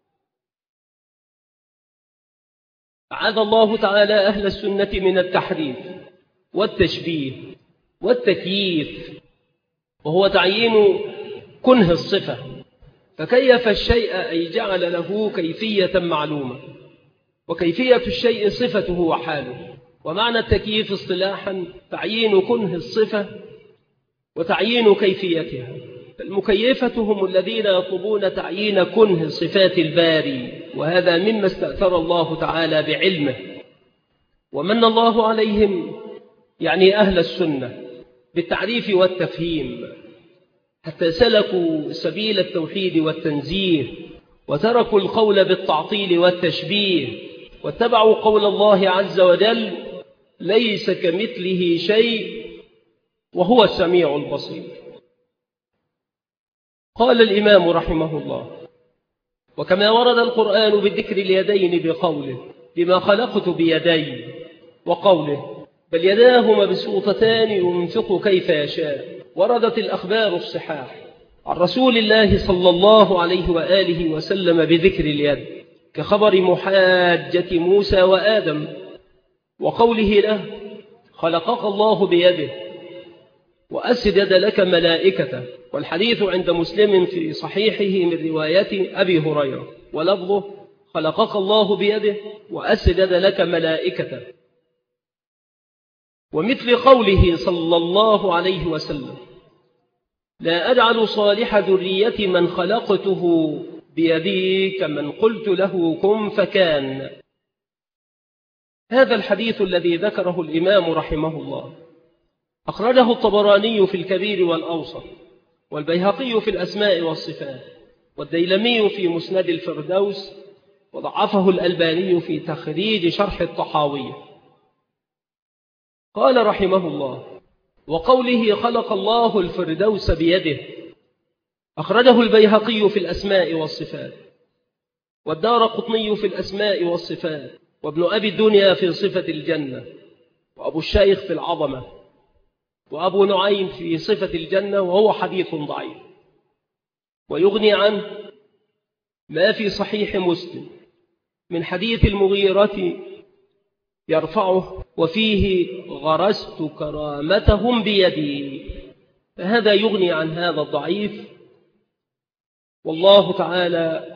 أعاذ الله تعالى أهل السنة من التحريف والتشبيه والتكييف، وهو تعيين كنه الصفة، فكيف الشيء أي جعل له كيفية معلومة، وكيفية الشيء صفته وحاله. ومعنى التكييف اصطلاحا تعيين كنه الصفة وتعيين كيفيتها. المكيفة هم الذين يطلبون تعيين كنه صفات الباري، وهذا مما استأثر الله تعالى بعلمه ومن الله عليهم، يعني أهل السنة، بالتعريف والتفهيم، حتى سلكوا سبيل التوحيد والتنزيه، وتركوا القول بالتعطيل والتشبيه، واتبعوا قول الله عز وجل: ليس كمثله شيء وهو السميع البصير. قال الإمام رحمه الله: وكما ورد القرآن بالذكر اليدين بقوله: لما خلقت بيدي، وقوله: بل يداه مبسوطتان ينفق كيف يشاء. وردت الأخبار الصحاح عن رسول الله صلى الله عليه وآله وسلم بذكر اليد، كخبر محاجة موسى وآدم، وقوله له: خلقك الله بيده وأسجد لك ملائكته. والحديث عند مسلم في صحيحه من رواية أبي هريرة، ولفظه: خلقك الله بيده وأسجد لك ملائكته. ومثل قوله صلى الله عليه وسلم: لا أجعل صالح ذرية من خلقته بيدي كمن قلت له كن فكان. هذا الحديث الذي ذكره الإمام رحمه الله أخرجه الطبراني في الكبير والأوسط، والبيهقي في الأسماء والصفات، والديلمي في مسند الفردوس، وضعفه الألباني في تخريج شرح الطحاوية. قال رحمه الله: وقوله خلق الله الفردوس بيده أخرجه البيهقي في الأسماء والصفات، والدارقطني في الأسماء والصفات، وابن أبي الدنيا في صفة الجنة، وأبو الشيخ في العظمة، وأبو نعيم في صفة الجنة، وهو حديث ضعيف. ويغني عنه ما في صحيح مسلم من حديث المغيرة يرفعه وفيه: غرست كرامتهم بيدي. فهذا يغني عن هذا الضعيف. والله تعالى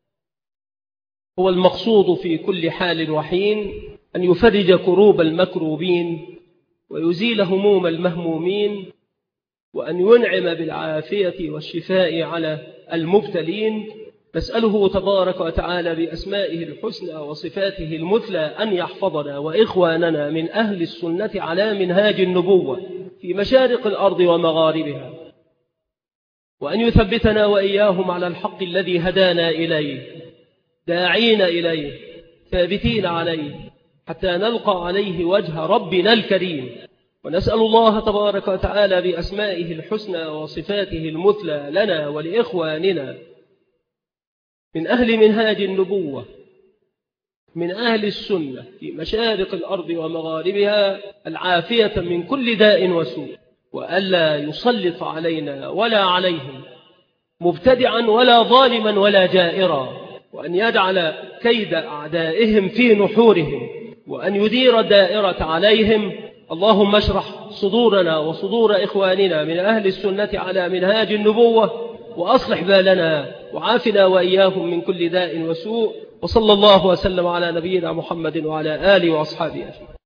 هو المقصود في كل حال وحين، أن يفرج كروب المكروبين ويزيل هموم المهمومين، وأن ينعم بالعافية والشفاء على المبتلين. نسأله تبارك وتعالى بأسمائه الحسنى وصفاته المثلى أن يحفظنا وإخواننا من أهل السنة على منهاج النبوة في مشارق الأرض ومغاربها، وأن يثبتنا وإياهم على الحق الذي هدانا إليه، داعين إليه، ثابتين عليه، حتى نلقى عليه وجه ربنا الكريم. ونسأل الله تبارك وتعالى بأسمائه الحسنى وصفاته المثلى لنا ولإخواننا من أهل منهاج النبوة، من أهل السنة في مشارق الأرض ومغاربها، العافية من كل داء وسوء، وألا يسلط علينا ولا عليهم مبتدعا ولا ظالما ولا جائرا، وأن يجعل كيد أعدائهم في نحورهم، وأن يدير الدائرة عليهم. اللهم اشرح صدورنا وصدور إخواننا من أهل السنة على منهاج النبوة، وأصلح بالنا، وعافنا وإياهم من كل داء وسوء. وصلى الله وسلم على نبينا محمد وعلى آله وأصحابه أجمعين.